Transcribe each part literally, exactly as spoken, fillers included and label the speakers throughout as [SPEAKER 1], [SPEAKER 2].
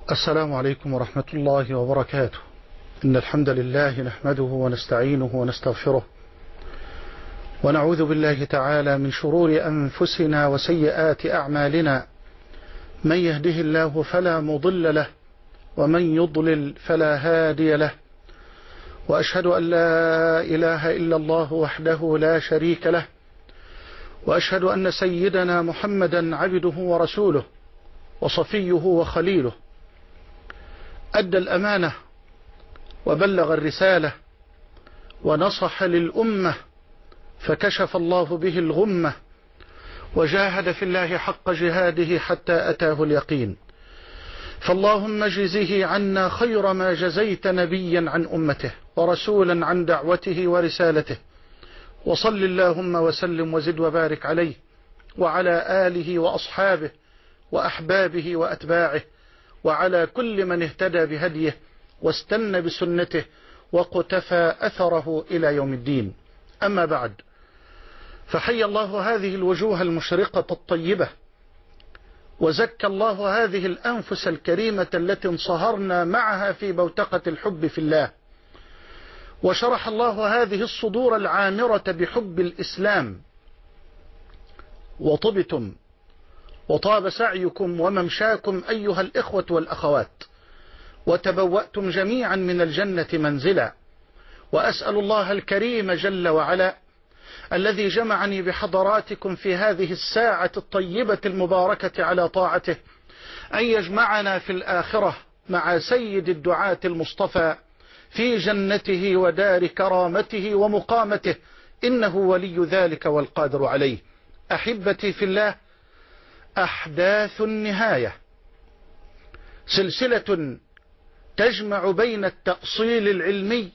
[SPEAKER 1] السلام عليكم ورحمة الله وبركاته. إن الحمد لله نحمده ونستعينه ونستغفره، ونعوذ بالله تعالى من شرور أنفسنا وسيئات أعمالنا. من يهده الله فلا مضل له، ومن يضلل فلا هادي له. وأشهد أن لا إله إلا الله وحده لا شريك له، وأشهد أن سيدنا محمدا عبده ورسوله وصفيه وخليله. أدى الأمانة وبلغ الرسالة ونصح للأمة، فكشف الله به الغمة، وجاهد في الله حق جهاده حتى أتاه اليقين. فاللهم اجزه عنا خير ما جزيت نبيا عن أمته ورسولا عن دعوته ورسالته، وصل اللهم وسلم وزد وبارك عليه وعلى آله وأصحابه وأحبابه وأتباعه، وعلى كل من اهتدى بهديه واستنى بسنته وقتفى أثره إلى يوم الدين. أما بعد، فحي الله هذه الوجوه المشرقة الطيبة، وزكى الله هذه الأنفس الكريمة التي انصهرنا معها في بوتقة الحب في الله، وشرح الله هذه الصدور العامرة بحب الإسلام، وطبتم وطاب سعيكم وممشاكم أيها الإخوة والأخوات، وتبوأتم جميعا من الجنة منزلا. وأسأل الله الكريم جل وعلا الذي جمعني بحضراتكم في هذه الساعة الطيبة المباركة على طاعته أن يجمعنا في الآخرة مع سيد الدعاة المصطفى في جنته ودار كرامته ومقامته، إنه ولي ذلك والقادر عليه. أحبتي في الله، أحداث النهاية سلسلة تجمع بين التأصيل العلمي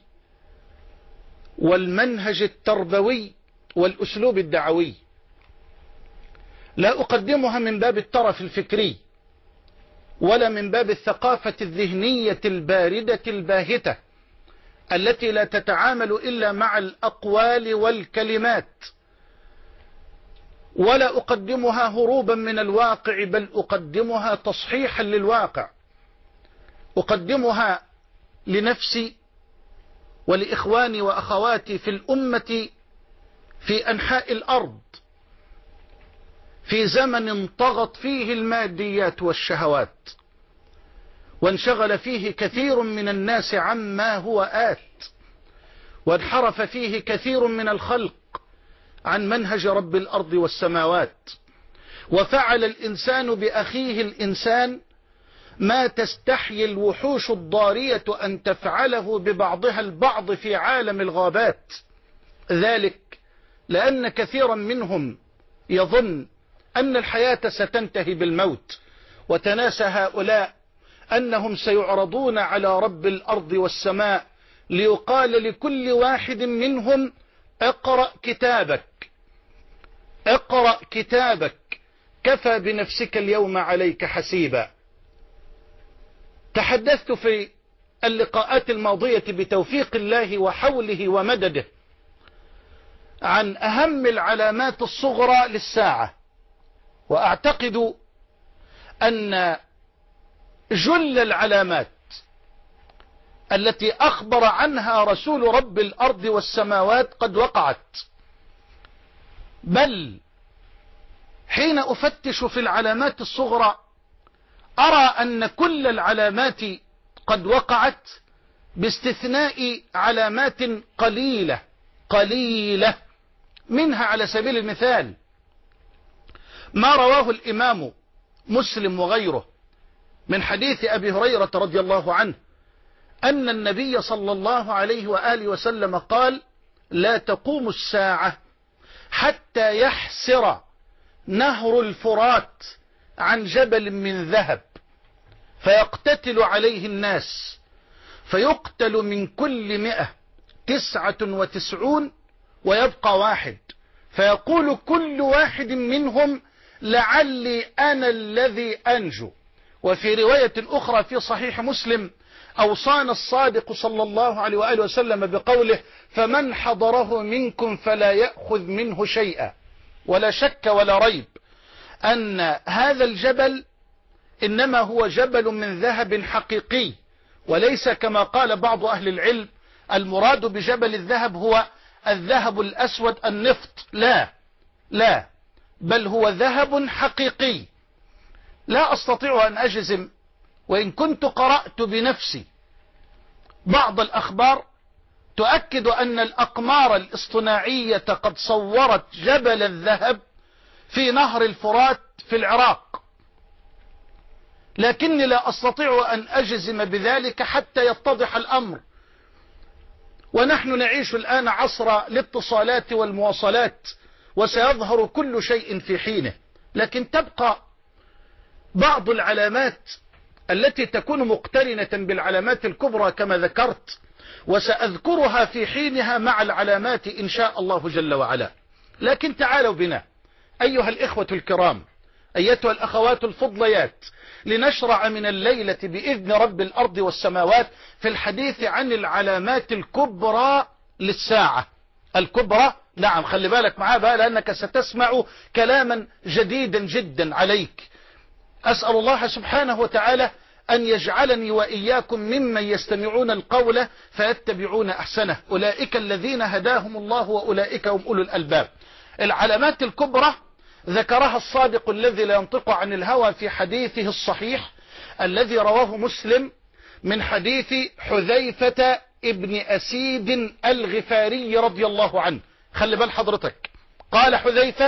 [SPEAKER 1] والمنهج التربوي والأسلوب الدعوي. لا أقدمها من باب الترف الفكري ولا من باب الثقافة الذهنية الباردة الباهتة التي لا تتعامل إلا مع الأقوال والكلمات، ولا أقدمها هروبا من الواقع، بل أقدمها تصحيحا للواقع. أقدمها لنفسي ولإخواني وأخواتي في الأمة في أنحاء الأرض، في زمن طغت فيه الماديات والشهوات، وانشغل فيه كثير من الناس عما هو آت، وانحرف فيه كثير من الخلق عن منهج رب الأرض والسماوات، وفعل الإنسان بأخيه الإنسان ما تستحيي الوحوش الضارية أن تفعله ببعضها البعض في عالم الغابات. ذلك لأن كثيرا منهم يظن أن الحياة ستنتهي بالموت، وتناسى هؤلاء أنهم سيعرضون على رب الأرض والسماء ليقال لكل واحد منهم: اقرأ كتابك، اقرأ كتابك، كفى بنفسك اليوم عليك حسيبا. تحدثت في اللقاءات الماضية بتوفيق الله وحوله ومدده عن أهم العلامات الصغرى للساعة، وأعتقد أن جل العلامات التي أخبر عنها رسول رب الأرض والسماوات قد وقعت. بل حين أفتش في العلامات الصغرى أرى أن كل العلامات قد وقعت باستثناء علامات قليلة قليلة. منها على سبيل المثال ما رواه الإمام مسلم وغيره من حديث أبي هريرة رضي الله عنه أن النبي صلى الله عليه وآله وسلم قال: لا تقوم الساعة حتى يحسر نهر الفرات عن جبل من ذهب فيقتتل عليه الناس، فيقتل من كل مئة تسعة وتسعون ويبقى واحد، فيقول كل واحد منهم: لعلي أنا الذي أنجو. وفي رواية أخرى في صحيح مسلم أوصانا الصادق صلى الله عليه وآله وسلم بقوله: فمن حضره منكم فلا يأخذ منه شيئا. ولا شك ولا ريب أن هذا الجبل إنما هو جبل من ذهب حقيقي، وليس كما قال بعض أهل العلم المراد بجبل الذهب هو الذهب الأسود النفط. لا لا، بل هو ذهب حقيقي. لا أستطيع أن أجزم، وإن كنت قرأت بنفسي بعض الأخبار تؤكد أن الأقمار الاصطناعية قد صورت جبل الذهب في نهر الفرات في العراق، لكني لا أستطيع أن أجزم بذلك حتى يتضح الأمر. ونحن نعيش الآن عصر الاتصالات والمواصلات، وسيظهر كل شيء في حينه، لكن تبقى بعض العلامات التي تكون مقترنة بالعلامات الكبرى كما ذكرت، وسأذكرها في حينها مع العلامات إن شاء الله جل وعلا. لكن تعالوا بنا أيها الإخوة الكرام، أيتها الأخوات الفضليات، لنشرع من الليلة بإذن رب الأرض والسماوات في الحديث عن العلامات الكبرى للساعة. الكبرى، نعم، خلي بالك معاه بقى لأنك ستسمع كلاما جديدا جدا عليك. أسأل الله سبحانه وتعالى أن يجعلني وإياكم ممن يستمعون القول فيتبعون أحسنه، أولئك الذين هداهم الله وأولئك هم أولو الألباب. العلامات الكبرى ذكرها الصادق الذي لا ينطق عن الهوى في حديثه الصحيح الذي رواه مسلم من حديث حذيفة ابن أسيد الغفاري رضي الله عنه. خلي بال حضرتك، قال حذيفة: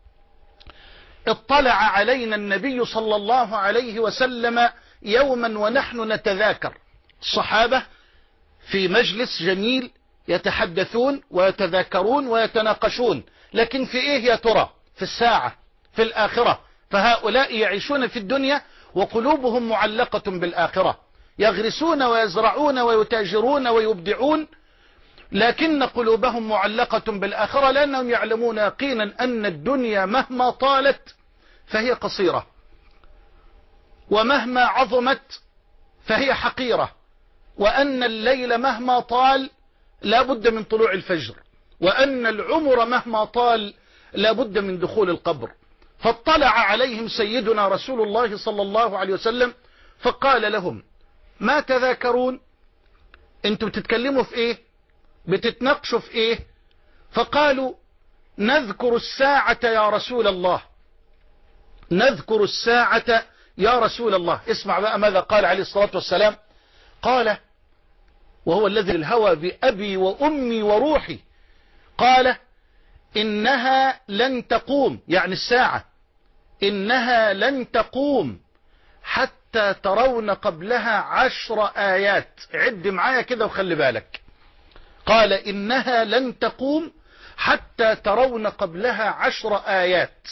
[SPEAKER 1] اطلع علينا النبي صلى الله عليه وسلم يوما ونحن نتذاكر. الصحابة في مجلس جميل يتحدثون ويتذاكرون ويتناقشون، لكن في ايه يا ترى؟ في الساعة، في الآخرة. فهؤلاء يعيشون في الدنيا وقلوبهم معلقة بالآخرة، يغرسون ويزرعون ويتاجرون ويبدعون، لكن قلوبهم معلقة بالآخرة، لأنهم يعلمون يقينا أن الدنيا مهما طالت فهي قصيرة، ومهما عظمت فهي حقيرة، وأن الليل مهما طال لا بد من طلوع الفجر، وأن العمر مهما طال لا بد من دخول القبر. فاطلع عليهم سيدنا رسول الله صلى الله عليه وسلم فقال لهم: ما تذاكرون؟ انتم بتتكلموا في ايه؟ بتتناقشوا في ايه؟ فقالوا: نذكر الساعة يا رسول الله، نذكر الساعة يا رسول الله. اسمع بقى ماذا قال عليه الصلاة والسلام. قال، وهو الذي الهوى بأبي وأمي وروحي، قال: إنها لن تقوم، يعني الساعة، إنها لن تقوم حتى ترون قبلها عشر آيات. عد معايا كده وخلي بالك. قال: إنها لن تقوم حتى ترون قبلها عشر آيات.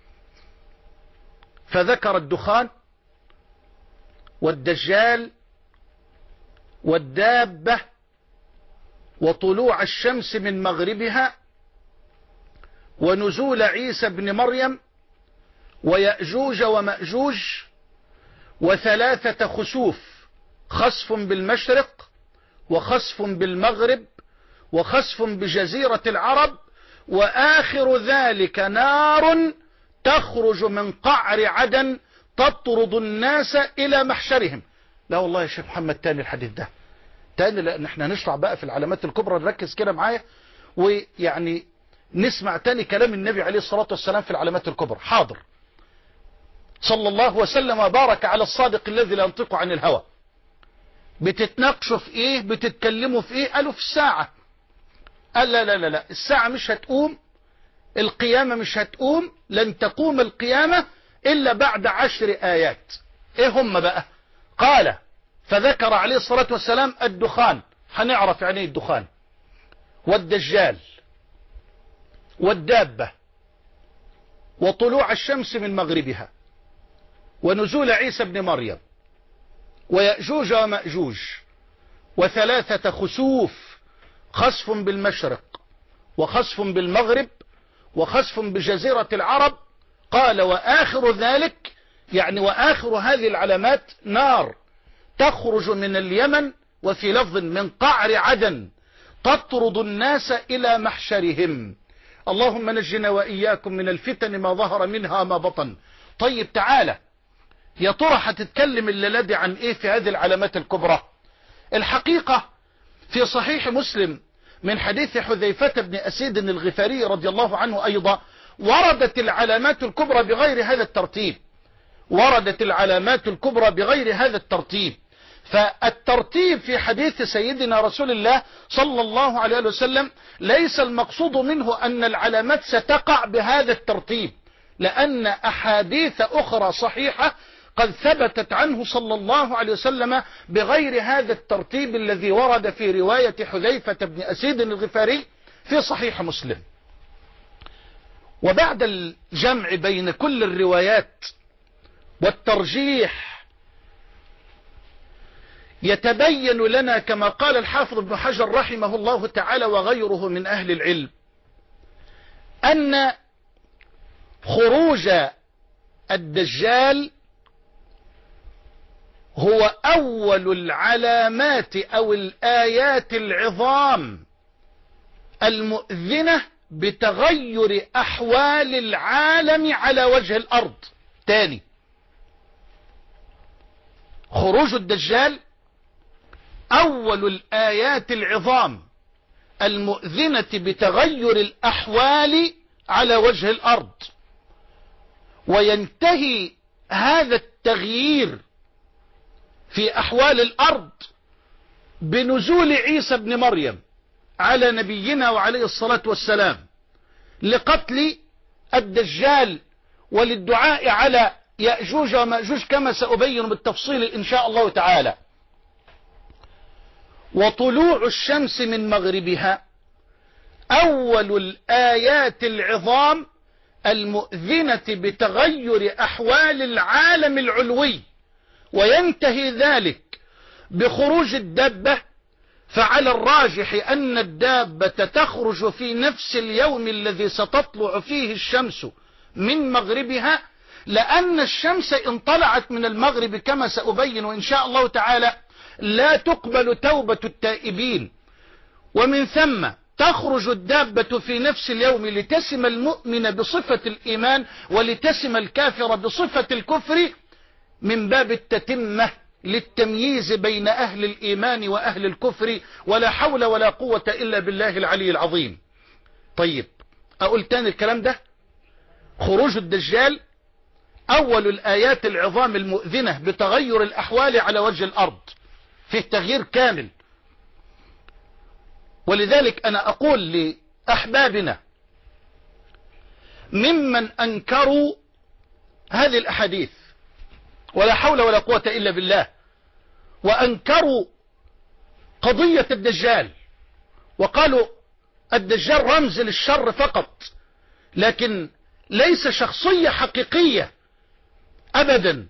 [SPEAKER 1] فذكر الدخان والدجال والدابة وطلوع الشمس من مغربها ونزول عيسى بن مريم ويأجوج ومأجوج وثلاثة خسوف، خسف بالمشرق وخسف بالمغرب وخسف بجزيرة العرب، وآخر ذلك نار تخرج من قعر عدن تطرد الناس إلى محشرهم. لا والله يا شيخ محمد تاني الحديث ده تاني، لأن احنا هنشرع بقى في العلامات الكبرى. نركز كده معايا ويعني نسمع تاني كلام النبي عليه الصلاة والسلام في العلامات الكبرى. حاضر. صلى الله وسلم وبارك على الصادق الذي لا ينطق عن الهوى. بتتناقشوا في ايه؟ بتتكلموا في ايه؟ قالوا في الساعة. قال لا لا لا لا، الساعة مش هتقوم، القيامة مش هتقوم، لن تقوم القيامة إلا بعد عشر آيات. ايه هم بقى؟ قال، فذكر عليه الصلاة والسلام الدخان، هنعرف يعني الدخان، والدجال والدابة وطلوع الشمس من مغربها ونزول عيسى بن مريم ويأجوج ومأجوج وثلاثة خسوف، خسف بالمشرق وخسف بالمغرب وخسف بجزيرة العرب. قال: وآخر ذلك، يعني وآخر هذه العلامات، نار تخرج من اليمن، وفي لفظ من قعر عدن، تطرد الناس إلى محشرهم. اللهم نجنا وإياكم من الفتن ما ظهر منها ما بطن. طيب تعالى، يا ترى هتتكلم الليلة دي عن ايه في هذه العلامات الكبرى؟ الحقيقة في صحيح مسلم من حديث حذيفة بن أسيد الغفاري رضي الله عنه أيضا وردت العلامات الكبرى بغير هذا الترتيب، وردت العلامات الكبرى بغير هذا الترتيب. فالترتيب في حديث سيدنا رسول الله صلى الله عليه وسلم ليس المقصود منه أن العلامات ستقع بهذا الترتيب، لأن أحاديث أخرى صحيحة قد ثبتت عنه صلى الله عليه وسلم بغير هذا الترتيب الذي ورد في رواية حذيفة بن أسيد الغفاري في صحيح مسلم. وبعد الجمع بين كل الروايات والترجيح يتبين لنا كما قال الحافظ ابن حجر رحمه الله تعالى وغيره من أهل العلم أن خروج الدجال هو أول العلامات أو الآيات العظام المؤذنة بتغير أحوال العالم على وجه الأرض. تاني، خروج الدجال أول الآيات العظام المؤذنة بتغير الأحوال على وجه الأرض، وينتهي هذا التغيير في أحوال الأرض بنزول عيسى بن مريم على نبينا وعليه الصلاة والسلام لقتل الدجال وللدعاء على يأجوج ومأجوج كما سأبين بالتفصيل إن شاء الله تعالى. وطلوع الشمس من مغربها أول الآيات العظام المؤذنة بتغير أحوال العالم العلوي، وينتهي ذلك بخروج الدابة. فعلى الراجح أن الدابة تخرج في نفس اليوم الذي ستطلع فيه الشمس من مغربها، لأن الشمس إن طلعت من المغرب كما سأبين إن شاء الله تعالى لا تقبل توبة التائبين، ومن ثم تخرج الدابة في نفس اليوم لتسم المؤمن بصفة الإيمان ولتسم الكافر بصفة الكفر، من باب التتمة للتمييز بين أهل الإيمان وأهل الكفر، ولا حول ولا قوة إلا بالله العلي العظيم. طيب أقول تاني الكلام ده، خروج الدجال أول الآيات العظام المؤذنة بتغير الأحوال على وجه الأرض، فيه تغيير كامل. ولذلك أنا أقول لأحبابنا ممن أنكروا هذه الأحاديث ولا حول ولا قوة إلا بالله، وأنكروا قضية الدجال وقالوا الدجال رمز للشر فقط، لكن ليس شخصية حقيقية أبدا.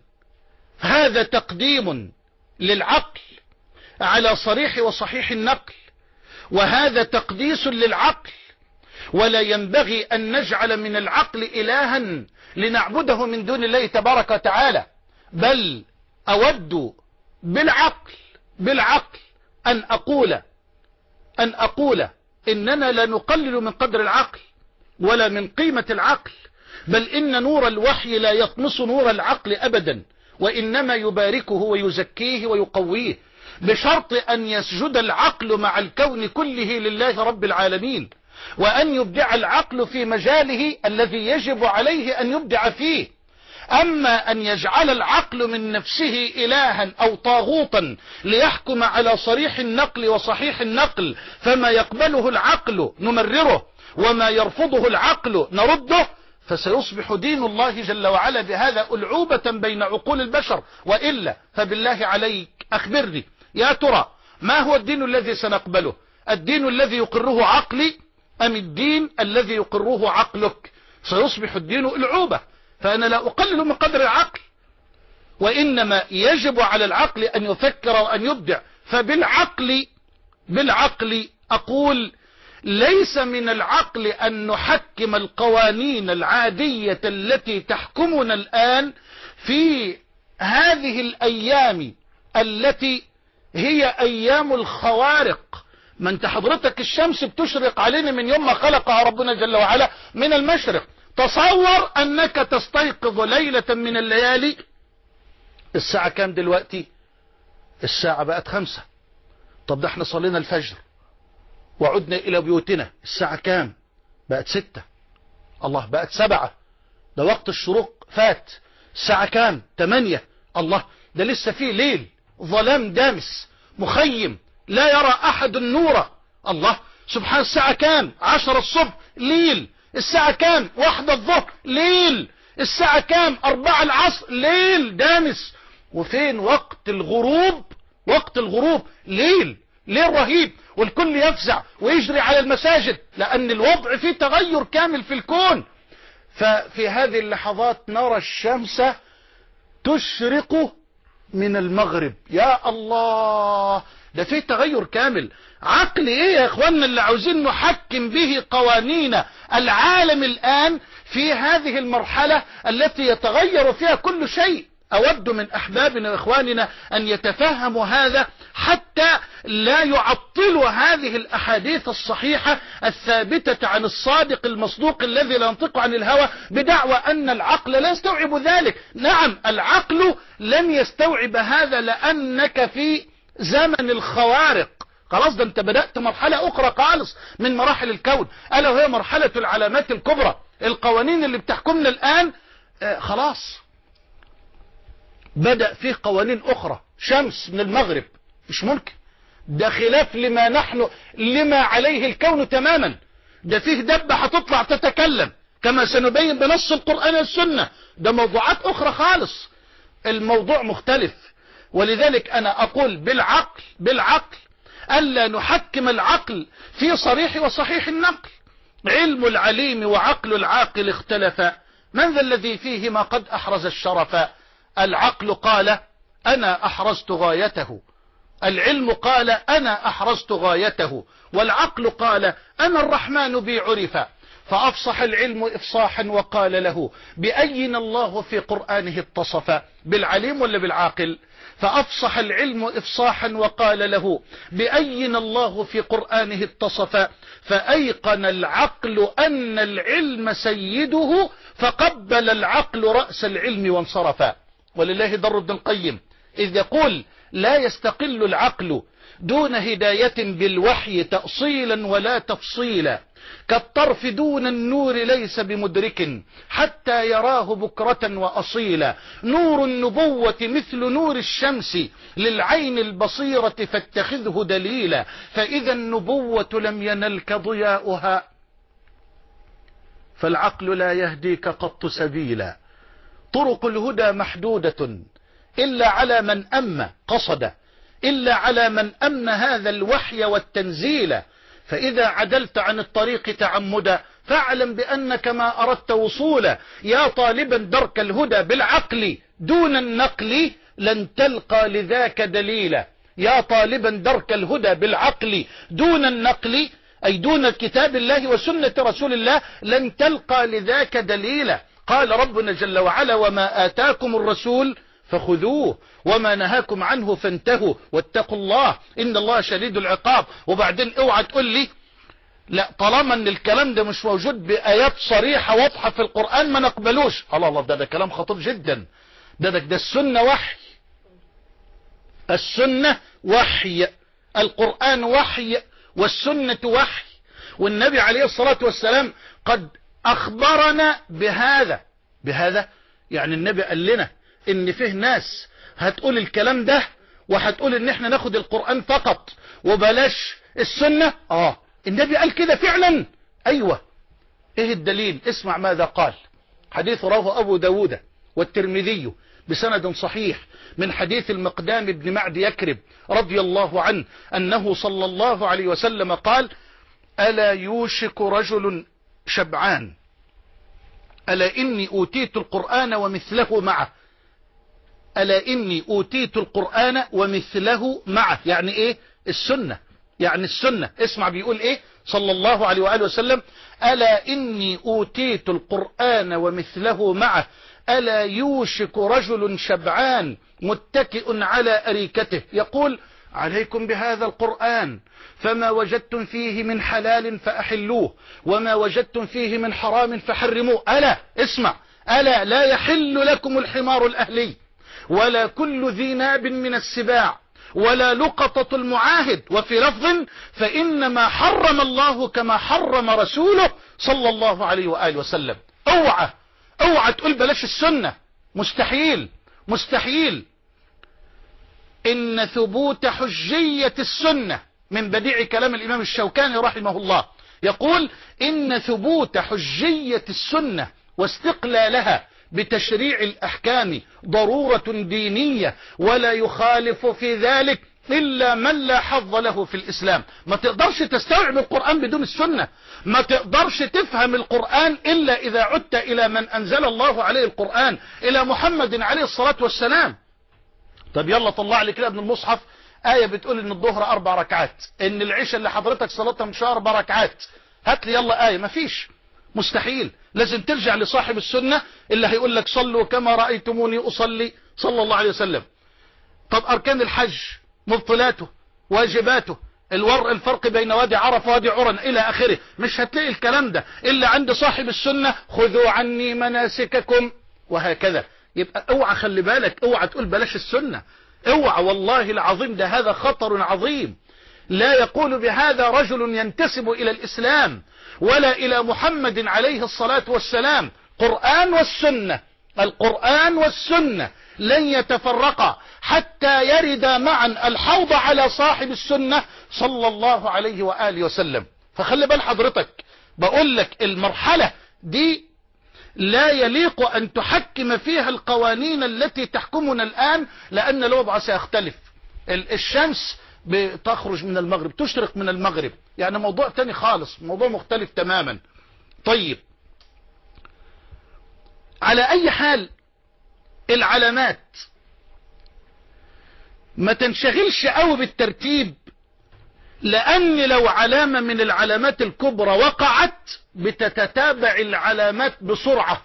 [SPEAKER 1] هذا تقديم للعقل على صريح وصحيح النقل، وهذا تقديس للعقل، ولا ينبغي أن نجعل من العقل إلها لنعبده من دون الله تبارك وتعالى، بل أود بالعقل بالعقل أن أقول أن أقول إننا لا نقلل من قدر العقل ولا من قيمة العقل، بل إن نور الوحي لا يطمس نور العقل أبدا، وإنما يباركه ويزكيه ويقويه، بشرط أن يسجد العقل مع الكون كله لله رب العالمين، وأن يبدع العقل في مجاله الذي يجب عليه أن يبدع فيه. أما أن يجعل العقل من نفسه إلها أو طاغوتا ليحكم على صريح النقل وصحيح النقل، فما يقبله العقل نمرره وما يرفضه العقل نرده، فسيصبح دين الله جل وعلا بهذا ألعوبة بين عقول البشر. وإلا فبالله عليك أخبرني يا ترى ما هو الدين الذي سنقبله؟ الدين الذي يقره عقلي أم الدين الذي يقره عقلك؟ سيصبح الدين ألعوبة. فأنا لا أقلل من قدر العقل، وإنما يجب على العقل أن يفكر وأن يبدع. فبالعقل بالعقل أقول ليس من العقل أن نحكم القوانين العادية التي تحكمنا الآن في هذه الأيام التي هي أيام الخوارق. ما انت حضرتك الشمس بتشرق علينا من يوم ما خلقها ربنا جل وعلا من المشرق. تصور أنك تستيقظ ليلة من الليالي الساعة كام دلوقتي؟ الساعة بقت خمسة. طب ده احنا صلينا الفجر وعدنا الى بيوتنا، الساعة كام؟ بقت ستة. الله، بقت سبعة. ده وقت الشروق فات. الساعة كام؟ تمانية. الله، ده لسه فيه ليل، ظلام دامس مخيم لا يرى احد النور. الله سبحان. الساعة كام؟ عشرة الصبح ليل. الساعة كام؟ واحدة الظهر ليل. الساعة كام؟ أربعة العصر ليل دامس. وفين وقت الغروب؟ وقت الغروب ليل، ليل رهيب، والكل يفزع ويجري على المساجد لأن الوضع فيه تغير كامل في الكون. ففي هذه اللحظات نرى الشمس تشرق من المغرب. يا الله، ده فيه تغير كامل. عقل ايه يا اخواننا اللي عاوزين نحكم به قوانين العالم الآن في هذه المرحلة التي يتغير فيها كل شيء؟ أود من أحبابنا وإخواننا أن يتفهموا هذا حتى لا يعطلوا هذه الأحاديث الصحيحة الثابتة عن الصادق المصدوق الذي لا ينطق عن الهوى بدعوى أن العقل لا يستوعب ذلك. نعم، العقل لن يستوعب هذا لأنك في زمن الخوارق. خلاص، ده انت بدأت مرحلة أخرى خالص من مراحل الكون، ألا وهي مرحلة العلامات الكبرى. القوانين اللي بتحكمنا الآن آه خلاص بدأ فيه قوانين أخرى. شمس من المغرب مش ممكن، ده خلاف لما نحن لما عليه الكون تماما. ده فيه دبة هتطلع تتكلم كما سنبين بنص القرآن والسنة. ده موضوعات أخرى خالص، الموضوع مختلف. ولذلك أنا أقول بالعقل بالعقل ألا نحكم العقل في صريح وصحيح النقل. علم العليم وعقل العاقل اختلفا، من ذا الذي فيهما قد أحرز الشرفا؟ العقل قال أنا أحرزت غايته، العلم قال أنا أحرزت غايته، والعقل قال أنا الرحمن بي عرفا. فأفصح العلم إفصاحا وقال له بأين الله في قرآنه اتصفا؟ بالعليم ولا بالعاقل؟ فأفصح العلم إفصاحا وقال له بأين الله في قرآنه اتصفا. فأيقن العقل أن العلم سيده فقبل العقل رأس العلم وانصرفا. ولله در ابن القيم إذ يقول لا يستقل العقل دون هداية بالوحي تأصيلا ولا تفصيلا، كالطرف دون النور ليس بمدرك حتى يراه بكرة وأصيلا. نور النبوة مثل نور الشمس للعين البصيرة فاتخذه دليلا، فإذا النبوة لم ينلك ضياؤها فالعقل لا يهديك قط سبيلا. طرق الهدى محدودة إلا على من أم قصد، إلا على من أمن هذا الوحي والتنزيل. فإذا عدلت عن الطريق تعمدا فاعلم بأنك ما أردت وصولا. يا طالبا درك الهدى بالعقل دون النقل لن تلقى لذاك دليلا. يا طالبا درك الهدى بالعقل دون النقل أي دون كتاب الله وسنة رسول الله لن تلقى لذاك دليلا. قال ربنا جل وعلا وما آتاكم الرسول فخذوه وما نهاكم عنه فانتهوا واتقوا الله إن الله شديد العقاب. وبعدين اوعى تقول لي لا طالما ان الكلام ده مش موجود بآيات صريحة واضحة في القرآن ما نقبلوش. الله الله، ده ده كلام خطير جدا. ده ده, ده السنة وحي، السنة وحي، القرآن وحي والسنة وحي، والنبي عليه الصلاة والسلام قد أخبرنا بهذا. بهذا يعني النبي قال لنا ان فيه ناس هتقول الكلام ده وهتقول ان احنا ناخد القرآن فقط وبلاش السنة. اه النبي قال كده فعلا. ايوه، ايه الدليل؟ اسمع ماذا قال. حديث رواه ابو داود والترمذي بسند صحيح من حديث المقدام بن معد يكرب رضي الله عنه انه صلى الله عليه وسلم قال ألا يوشك رجل شبعان ألا إني أوتيت القرآن ومثله معه. ألا إني أوتيت القرآن ومثله معه يعني إيه؟ السنة، يعني السنة. اسمع بيقول إيه صلى الله عليه وآله وسلم ألا إني أوتيت القرآن ومثله معه ألا يوشك رجل شبعان متكئ على أريكته يقول عليكم بهذا القرآن فما وجدتم فيه من حلال فأحلوه وما وجدتم فيه من حرام فحرموه. ألا اسمع، ألا لا يحل لكم الحمار الأهلي ولا كل ذي ناب من السباع ولا لقطة المعاهد. وفي لفظ فإنما حرم الله كما حرم رسوله صلى الله عليه وآله وسلم. اوعى اوعى تقول بلاش السنة، مستحيل مستحيل. إن ثبوت حجية السنة من بديع كلام الإمام الشوكاني رحمه الله، يقول إن ثبوت حجية السنة واستقلالها بتشريع الأحكام ضرورة دينية، ولا يخالف في ذلك إلا من لا حظ له في الإسلام. ما تقدرش تستوعب القرآن بدون السنة، ما تقدرش تفهم القرآن إلا إذا عدت إلى من أنزل الله عليه القرآن، إلى محمد عليه الصلاة والسلام. طب يلا طلع لي كده ابن المصحف آية بتقول إن الظهر أربع ركعات، إن العشاء اللي حضرتك صلاتها مش أربع ركعات. هات لي يلا آية. مفيش، مستحيل. لازم ترجع لصاحب السنة اللي هيقول لك صلوا كما رأيتموني أصلي صلى الله عليه وسلم. طب أركان الحج، مبطلاته، واجباته، الور الفرق بين وادي عرفة ووادي عرن إلى آخره، مش هتلاقي الكلام ده إلا عند صاحب السنة. خذوا عني مناسككم، وهكذا. يبقى اوعى، خلي بالك، اوعى تقول بلاش السنة، اوعى والله العظيم، ده هذا خطر عظيم. لا يقول بهذا رجل ينتسب إلى الإسلام ولا إلى محمد عليه الصلاة والسلام. قرآن والسنة، القرآن والسنة لن يتفرقا حتى يرد معا الحوض على صاحب السنة صلى الله عليه وآله وسلم. فخلي بال حضرتك، بقول لك المرحلة دي لا يليق أن تحكم فيها القوانين التي تحكمنا الآن، لأن الوضع سيختلف. الشمس بتخرج من المغرب، تشرق من المغرب، يعني موضوع تاني خالص، موضوع مختلف تماما. طيب، على أي حال العلامات ما تنشغلش قوي بالترتيب، لأن لو علامة من العلامات الكبرى وقعت بتتتابع العلامات بسرعة.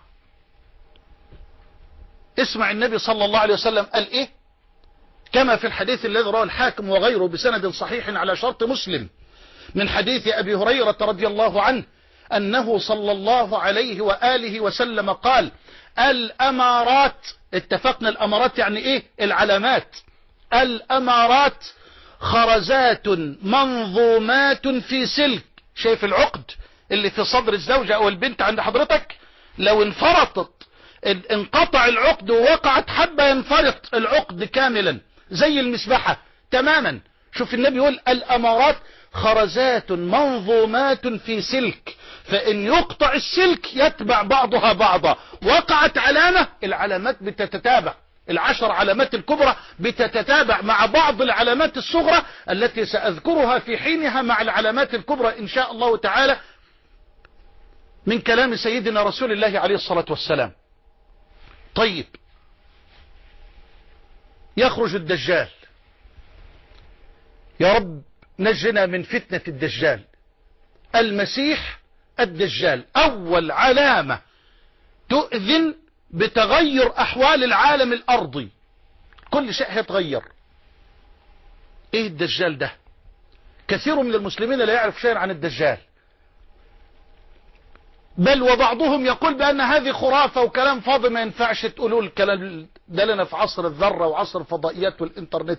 [SPEAKER 1] اسمع النبي صلى الله عليه وسلم قال ايه، كما في الحديث الذي رواه الحاكم وغيره بسند صحيح على شرط مسلم، من حديث أبي هريرة رضي الله عنه أنه صلى الله عليه وآله وسلم قال: الأمارات، اتفقنا الأمارات يعني ايه؟ العلامات. الأمارات خرزات منظومات في سلك. شايف العقد اللي في صدر الزوجة او البنت عند حضرتك؟ لو انفرطت، انقطع العقد ووقعت حبة، ينفرط العقد كاملا زي المسبحة تماما. شوف النبي يقول: الأمارات خرزات منظومات في سلك، فإن يقطع السلك يتبع بعضها بعضا. وقعت علامة، العلامات بتتتابع، العشر علامات الكبرى بتتتابع مع بعض العلامات الصغرى التي سأذكرها في حينها مع العلامات الكبرى إن شاء الله تعالى من كلام سيدنا رسول الله عليه الصلاة والسلام. طيب، يخرج الدجال، يا رب نجنا من فتنة الدجال. المسيح الدجال أول علامة تؤذن بتغير أحوال العالم الأرضي، كل شيء هيتغير. ايه الدجال ده؟ كثير من المسلمين لا يعرف شيئا عن الدجال، بل وبعضهم يقول بأن هذه خرافة وكلام فاضي، ما ينفعش تقولوا الكلام ده لنا في عصر الذرة وعصر الفضائيات والإنترنت.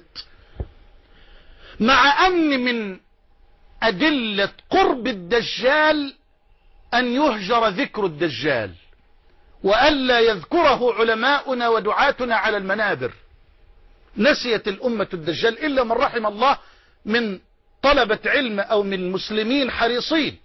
[SPEAKER 1] مع أن من أدلة قرب الدجال أن يهجر ذكر الدجال، وألا يذكره علماؤنا ودعاتنا على المنابر. نسيت الأمة الدجال إلا من رحم الله من طلبة علم أو من مسلمين حريصين.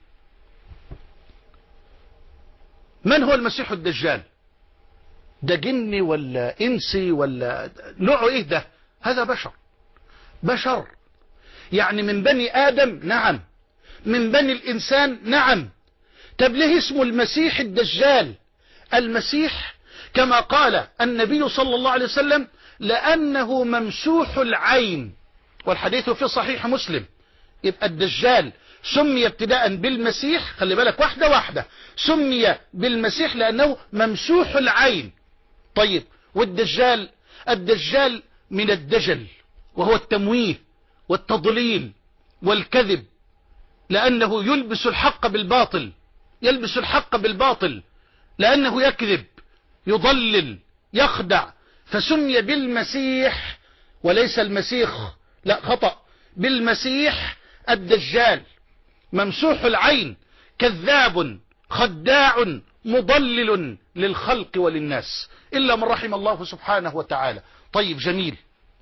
[SPEAKER 1] من هو المسيح الدجال؟ ده جني ولا إنسي ولا نوعه إيه ده؟ هذا بشر، بشر يعني من بني آدم، نعم، من بني الإنسان، نعم. طب ليه اسمه المسيح الدجال؟ المسيح كما قال النبي صلى الله عليه وسلم: لأنه ممسوح العين، والحديث في صحيح مسلم. يبقى الدجال سمي ابتداء بالمسيح، خلي بالك واحدة واحدة، سمي بالمسيح لأنه ممسوح العين. طيب، والدجال؟ الدجال من الدجل، وهو التمويه والتضليل والكذب، لأنه يلبس الحق بالباطل، يلبس الحق بالباطل، لأنه يكذب، يضلل، يخدع. فسمي بالمسيح وليس المسيخ، لا خطأ، بالمسيح الدجال، ممسوح العين، كذاب خداع مضلل للخلق وللناس إلا من رحم الله سبحانه وتعالى. طيب جميل،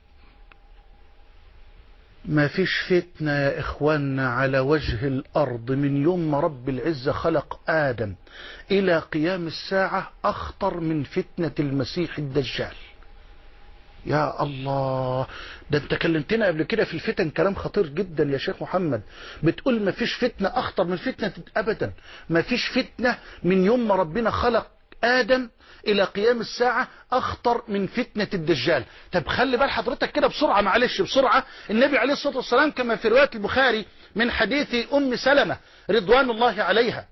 [SPEAKER 1] ما فيش فتنة يا إخواننا على وجه الأرض من يوم ما رب العزة خلق آدم إلى قيام الساعة أخطر من فتنة المسيح الدجال. يا الله، ده انت كلمتنا قبل كده في الفتن كلام خطير جدا يا شيخ محمد، بتقول ما فيش فتنة أخطر من فتنة. أبدا، ما فيش فتنة من يوم ما ربنا خلق آدم إلى قيام الساعة أخطر من فتنة الدجال. طب خلي بال حضرتك كده بسرعة، معلش بسرعة. النبي عليه الصلاة والسلام كما في رواية البخاري من حديث أم سلمة رضوان الله عليها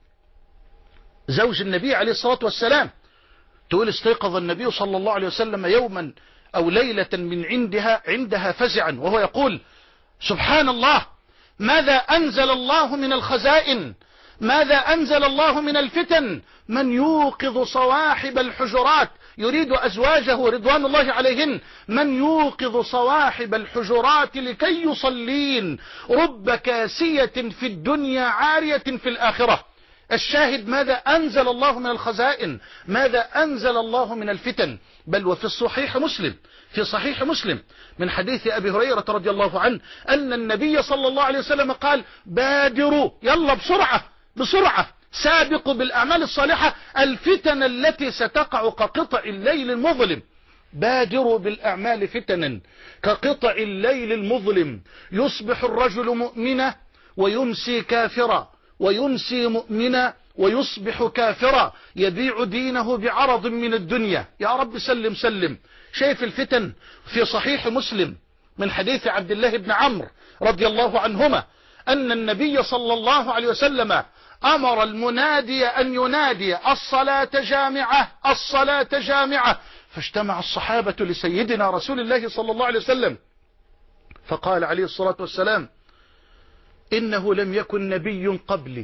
[SPEAKER 1] زوج النبي عليه الصلاة والسلام، تقول استيقظ النبي صلى الله عليه وسلم يوما أو ليلة من عندها عندها فزعا وهو يقول سبحان الله، ماذا أنزل الله من الخزائن، ماذا أنزل الله من الفتن، من يوقظ صواحب الحجرات، يريد أزواجه رضوان الله عليهن، من يوقظ صواحب الحجرات لكي يصلين، رب كاسية في الدنيا عارية في الآخرة. الشاهد ماذا أنزل الله من الخزائن، ماذا أنزل الله من الفتن. بل وفي الصحيح مسلم في صحيح مسلم من حديث أبي هريرة رضي الله عنه أن النبي صلى الله عليه وسلم قال بادروا، يلا بسرعة بسرعة، سابقوا بالأعمال الصالحة الفتن التي ستقع كقطع الليل المظلم. بادروا بالأعمال فتنا كقطع الليل المظلم، يصبح الرجل مؤمنا ويمسي كافرا، ويمسي مؤمنا ويصبح كافرا، يبيع دينه بعرض من الدنيا. يا رب سلم سلم. شايف الفتن؟ في صحيح مسلم من حديث عبد الله بن عمرو رضي الله عنهما أن النبي صلى الله عليه وسلم أمر المنادي أن ينادي الصلاة جامعة الصلاة جامعة، فاجتمع الصحابة لسيدنا رسول الله صلى الله عليه وسلم فقال عليه الصلاة والسلام إنه لم يكن نبي قبلي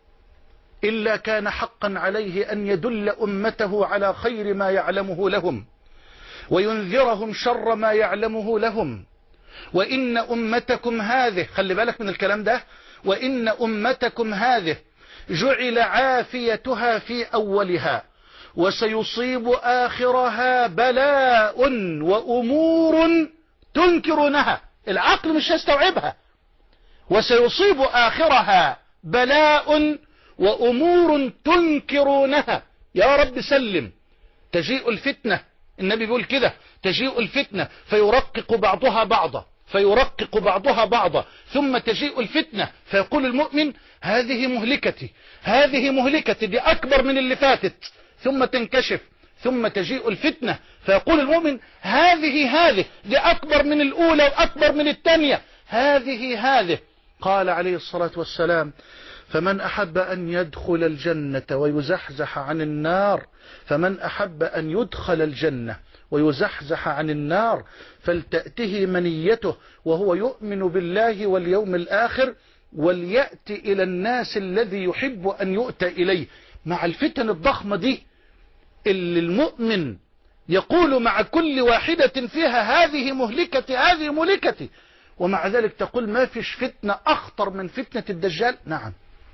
[SPEAKER 1] إلا كان حقا عليه أن يدل أمته على خير ما يعلمه لهم وينذرهم شر ما يعلمه لهم، وإن أمتكم هذه، خلي بالك من الكلام ده، وإن أمتكم هذه جعل عافيتها في أولها وسيصيب آخرها بلاء وأمور تنكرونها، العقل مش هيستوعبها، وسيصيب آخرها بلاء وأمور تنكرونها. يا رب سلم. تجيء الفتنة، النبي بيقول كده، تجيء الفتنة فيرقق بعضها بعضا فيرقق بعضها بعضا ثم تجيء الفتنة فيقول المؤمن هذه مهلكتي هذه مهلكتي، دي أكبر من اللي فاتت، ثم تنكشف، ثم تجيء الفتنة فيقول المؤمن هذه هذه دي أكبر من الأولى وأكبر من الثانية، هذه هذه. قال عليه الصلاة والسلام فمن أحب أن يدخل الجنة ويزحزح عن النار فمن أحب أن يدخل الجنة ويزحزح عن النار فلتأته منيته وهو يؤمن بالله واليوم الآخر وليأتي إلى الناس الذي يحب أن يؤتى إليه. مع الفتن الضخمة دي اللي المؤمن يقول مع كل واحدة فيها هذه مهلكتي هذه مهلكتي، ومع ذلك تقول ما فيش فتنة أخطر من فتنة الدجال. نعم،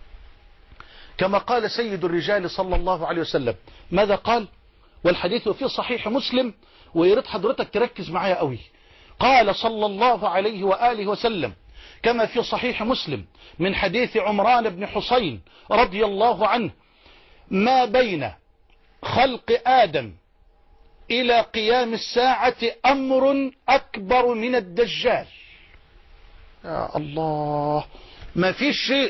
[SPEAKER 1] كما قال سيد الرجال صلى الله عليه وسلم. ماذا قال؟ والحديث في صحيح مسلم، ويريد حضرتك تركز معايا قوي. قال صلى الله عليه وآله وسلم كما في صحيح مسلم من حديث عمران بن حسين رضي الله عنه ما بين خلق آدم إلى قيام الساعة أمر أكبر من الدجال. يا الله، ما فيش شيء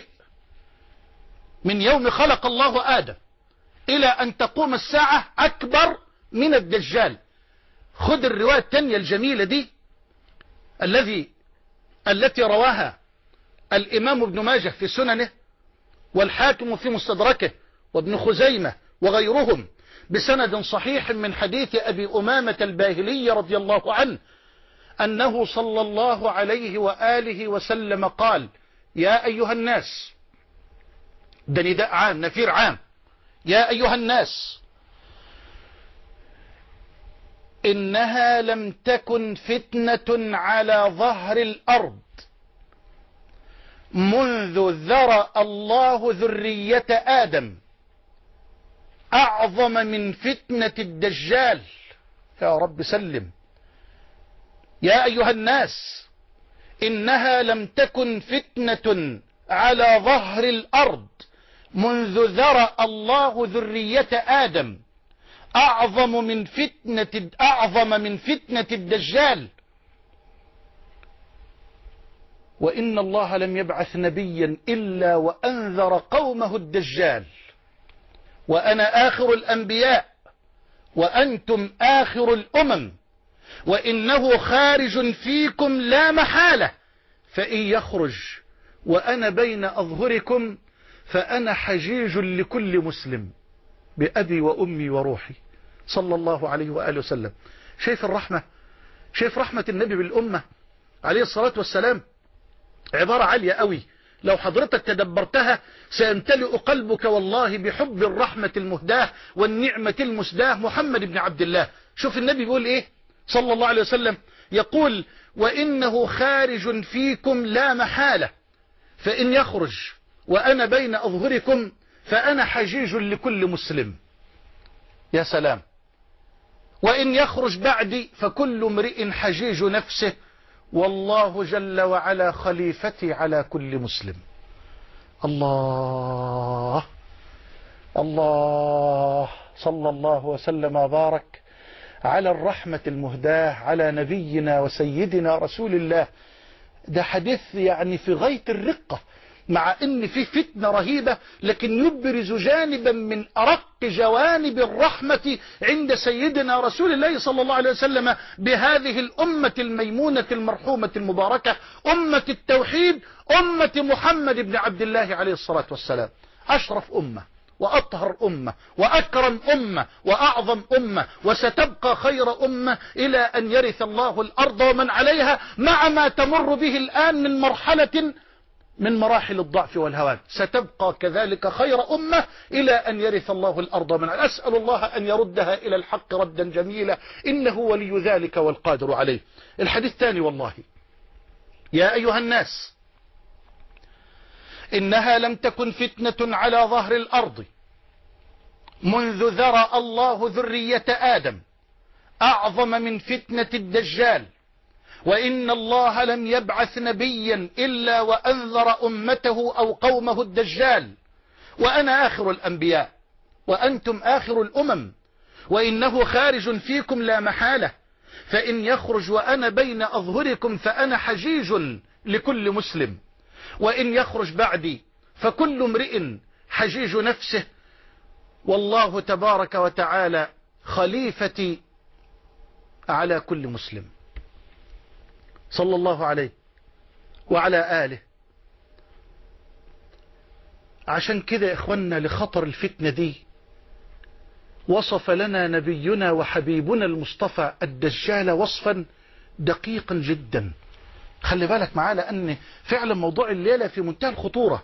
[SPEAKER 1] من يوم خلق الله آدم إلى أن تقوم الساعة أكبر من الدجال. خذ الرواية الثانية الجميلة دي الذي التي رواها الإمام ابن ماجه في سننه والحاكم في مستدركه وابن خزيمة وغيرهم بسند صحيح من حديث أبي أمامة الباهلي رضي الله عنه أنه صلى الله عليه وآله وسلم قال يا أيها الناس، ده نداء عام نفير عام، يا أيها الناس إنها لم تكن فتنة على ظهر الأرض منذ ذرأ الله ذرية آدم أعظم من فتنة الدجال. يا رب سلم. يا أيها الناس، إنها لم تكن فتنة على ظهر الأرض منذ ذرأ الله ذرية آدم أعظم من فتنة أعظم من فتنة الدجال. وإن الله لم يبعث نبيا إلا وأنذر قومه الدجال، وأنا آخر الأنبياء وأنتم آخر الأمم، وإنه خارج فيكم لا محالة، فإن يخرج وأنا بين أظهركم فأنا حجيج لكل مسلم بأبي وأمي وروحي، صلى الله عليه وآله وسلم. شايف الرحمة؟ شايف رحمة النبي بالأمة عليه الصلاة والسلام؟ عبارة عالية قوي، لو حضرتك تدبرتها سيمتلئ قلبك والله بحب الرحمة المهداة والنعمة المسداة محمد بن عبد الله. شوف النبي بيقول ايه صلى الله عليه وسلم، يقول: وإنه خارج فيكم لا محالة، فإن يخرج وأنا بين أظهركم فأنا حجيج لكل مسلم. يا سلام. وإن يخرج بعدي فكل امرئ حجيج نفسه، والله جل وعلا خليفتي على كل مسلم. الله الله، صلى الله وسلم وبارك على الرحمة المهداة على نبينا وسيدنا رسول الله. ده حديث يعني في غاية الرقة، مع ان فيه فتنة رهيبة، لكن يبرز جانبا من ارق جوانب الرحمة عند سيدنا رسول الله صلى الله عليه وسلم بهذه الامة الميمونة المرحومة المباركة، امة التوحيد، امة محمد بن عبد الله عليه الصلاة والسلام. اشرف امة واطهر امة واكرم امة واعظم امة، وستبقى خير امة الى ان يرث الله الارض ومن عليها، مع ما تمر به الان من مرحلة من مراحل الضعف والهوان، ستبقى كذلك خير أمة إلى أن يرث الله الأرض من. أسأل الله أن يردها إلى الحق ردا جميلا، إنه ولي ذلك والقادر عليه. الحديث الثاني: والله يا أيها الناس، إنها لم تكن فتنة على ظهر الأرض منذ ذرأ الله ذرية آدم أعظم من فتنة الدجال، وإن الله لم يبعث نبيا إلا وأنذر أمته أو قومه الدجال، وأنا آخر الأنبياء وأنتم آخر الأمم، وإنه خارج فيكم لا محالة، فإن يخرج وأنا بين أظهركم فأنا حجيج لكل مسلم، وإن يخرج بعدي فكل امرئ حجيج نفسه، والله تبارك وتعالى خليفتي على كل مسلم، صلى الله عليه وعلى آله. عشان كده يا إخوانا لخطر الفتنة دي وصف لنا نبينا وحبيبنا المصطفى الدجال وصفا دقيقا جدا. خلي بالك معاه، لأن فعلا موضوع الليلة في منتهى الخطورة.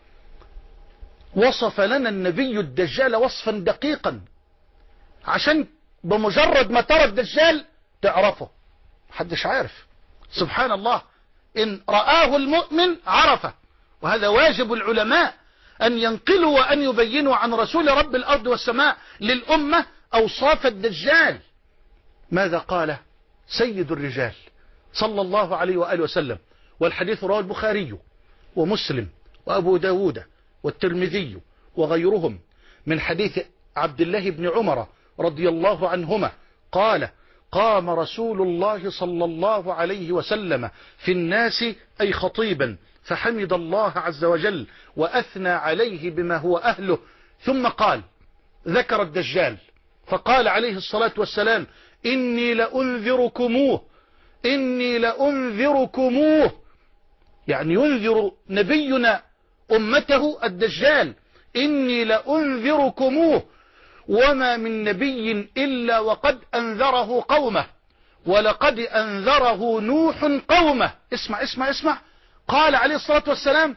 [SPEAKER 1] وصف لنا النبي الدجال وصفا دقيقا، عشان بمجرد ما ترى الدجال تعرفه. محدش عارف، سبحان الله، إن رآه المؤمن عرفه. وهذا واجب العلماء أن ينقلوا وأن يبينوا عن رسول رب الأرض والسماء للأمة أوصاف الدجال. ماذا قال سيد الرجال صلى الله عليه وآله وسلم؟ والحديث رواه البخاري ومسلم وأبو داود والترمذي وغيرهم من حديث عبد الله بن عمر رضي الله عنهما قال: قام رسول الله صلى الله عليه وسلم في الناس أي خطيبا، فحمد الله عز وجل وأثنى عليه بما هو أهله، ثم قال، ذكر الدجال فقال عليه الصلاة والسلام: إني لأنذركموه إني لأنذركموه، يعني ينذر نبينا أمته الدجال، إني لأنذركموه، وما من نبي إلا وقد أنذره قومه، ولقد أنذره نوح قومه. اسمع اسمع اسمع، قال عليه الصلاة والسلام: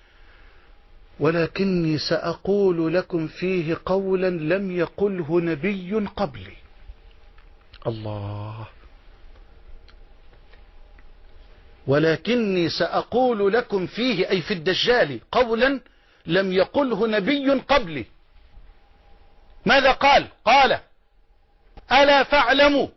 [SPEAKER 1] ولكني سأقول لكم فيه قولا لم يقله نبي قبلي. الله. ولكني سأقول لكم فيه أي في الدجال قولا لم يقله نبي قبلي. ماذا قال؟ قال ألا فاعلموا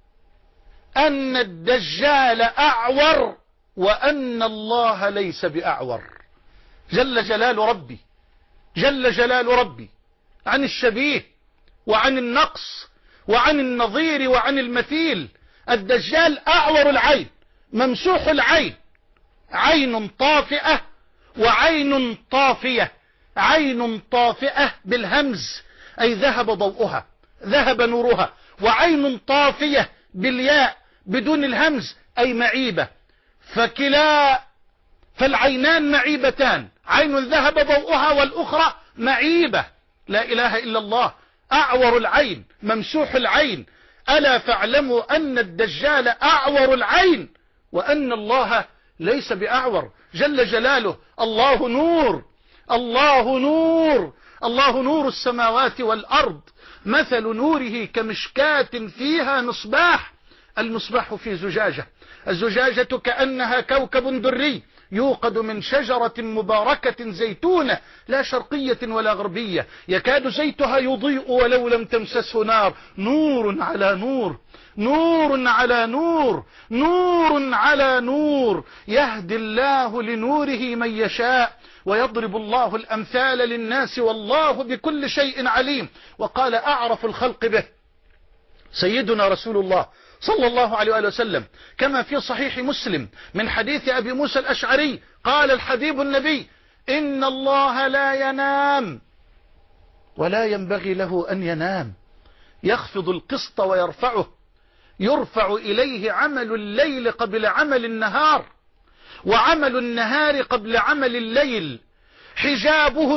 [SPEAKER 1] أن الدجال أعور وأن الله ليس بأعور. جل جلال ربي جل جلال ربي عن الشبيه وعن النقص وعن النظير وعن المثيل. الدجال أعور العين ممسوح العين، عين طافئة وعين طافية. عين طافئة بالهمز أي ذهب ضوءها ذهب نورها، وعين طافية بالياء بدون الهمز أي معيبة. فكلا فالعينان معيبتان، عين ذهب ضوءها والأخرى معيبة. لا إله إلا الله. أعور العين ممسوح العين. ألا فاعلموا أن الدجال أعور العين وأن الله ليس بأعور جل جلاله. الله نور الله نور الله نور السماوات والأرض. مثل نوره كمشكاة فيها مصباح. المصباح في زجاجة، الزجاجة كأنها كوكب دري يوقد من شجرة مباركة زيتونة لا شرقية ولا غربية، يكاد زيتها يضيء ولو لم تمسسه نار. نور على نور نور على نور نور على نور، يهدي الله لنوره من يشاء ويضرب الله الأمثال للناس والله بكل شيء عليم. وقال أعرف الخلق به سيدنا رسول الله صلى الله عليه وآله وسلم كما في صحيح مسلم من حديث أبي موسى الأشعري قال الحبيب النبي إن الله لا ينام ولا ينبغي له أن ينام، يخفض القسط ويرفعه، يرفع إليه عمل الليل قبل عمل النهار وعمل النهار قبل عمل الليل، حجابه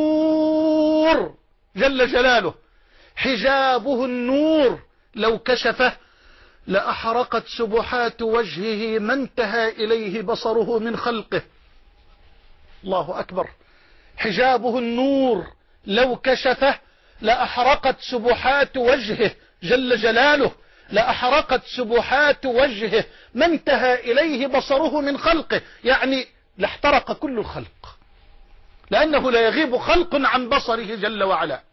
[SPEAKER 1] النور جل جلاله، حجابه النور لو كشفه لأحرقت سبحات وجهه ما انتهى إليه بصره من خلقه. الله أكبر. حجابه النور لو كشفه لأحرقت سبحات وجهه جل جلاله، لأحرقت سبحات وجهه ما انتهى إليه بصره من خلقه، يعني لاحترق كل الخلق، لأنه لا يغيب خلق عن بصره جل وعلا.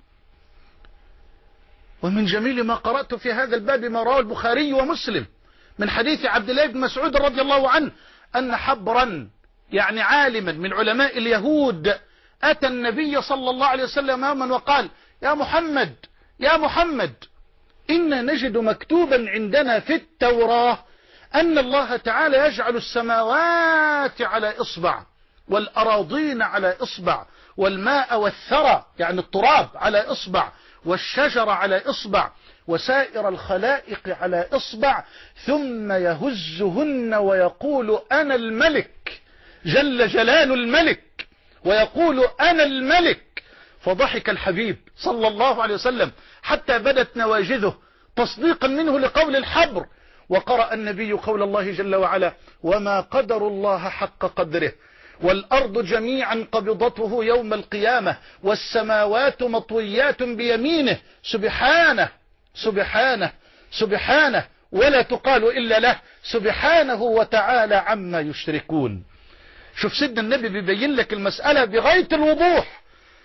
[SPEAKER 1] ومن جميل ما قرأت في هذا الباب ما رواه البخاري ومسلم من حديث عبد الله بن مسعود رضي الله عنه أن حبرا يعني عالما من علماء اليهود أتى النبي صلى الله عليه وسلم يوما وقال يا محمد يا محمد إنا نجد مكتوبا عندنا في التوراة أن الله تعالى يجعل السماوات على إصبع والأراضين على إصبع والماء والثرى يعني التراب على إصبع والشجر على إصبع وسائر الخلائق على إصبع، ثم يهزهن ويقول أنا الملك جل جلال الملك، ويقول أنا الملك. فضحك الحبيب صلى الله عليه وسلم حتى بدت نواجذه تصديقا منه لقول الحبر. وقرأ النبي قول الله جل وعلا وما قدر الله حق قدره والأرض جميعا قبضته يوم القيامة والسماوات مطويات بيمينه سبحانه سبحانه سبحانه ولا تقال إلا له سبحانه وتعالى عما يشركون. شوف سيدنا النبي بيبين لك المسألة بغاية الوضوح.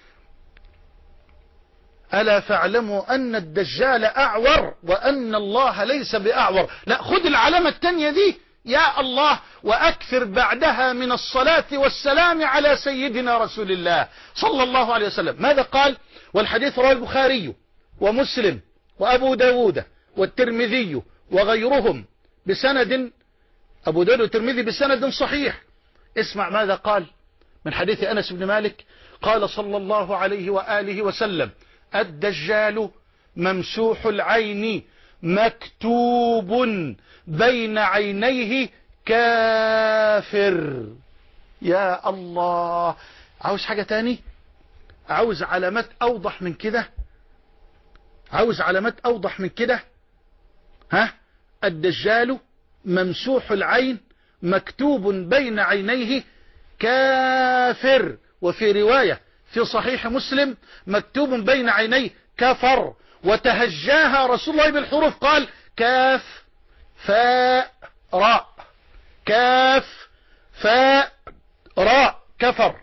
[SPEAKER 1] ألا فاعلموا أن الدجال أعور وأن الله ليس بأعور. لا، خذ العلامة التانية دي يا الله وأكثر بعدها من الصلاة والسلام على سيدنا رسول الله صلى الله عليه وسلم. ماذا قال؟ والحديث رواه البخاري ومسلم وأبو داود والترمذي وغيرهم بسند، أبو داود والترمذي بسند صحيح. اسمع ماذا قال من حديث أنس بن مالك قال صلى الله عليه وآله وسلم الدجال ممسوح العين مكتوب بين عينيه كافر. يا الله، عاوز حاجة تاني؟ عاوز علامات أوضح من كده؟ عاوز علامات أوضح من كده؟ ها؟ الدجال ممسوح العين مكتوب بين عينيه كافر، وفي رواية في صحيح مسلم مكتوب بين عينيه كفر، وتهجاها رسول الله بالحروف قال كاف فاء راء، كاف فاء راء، كفر.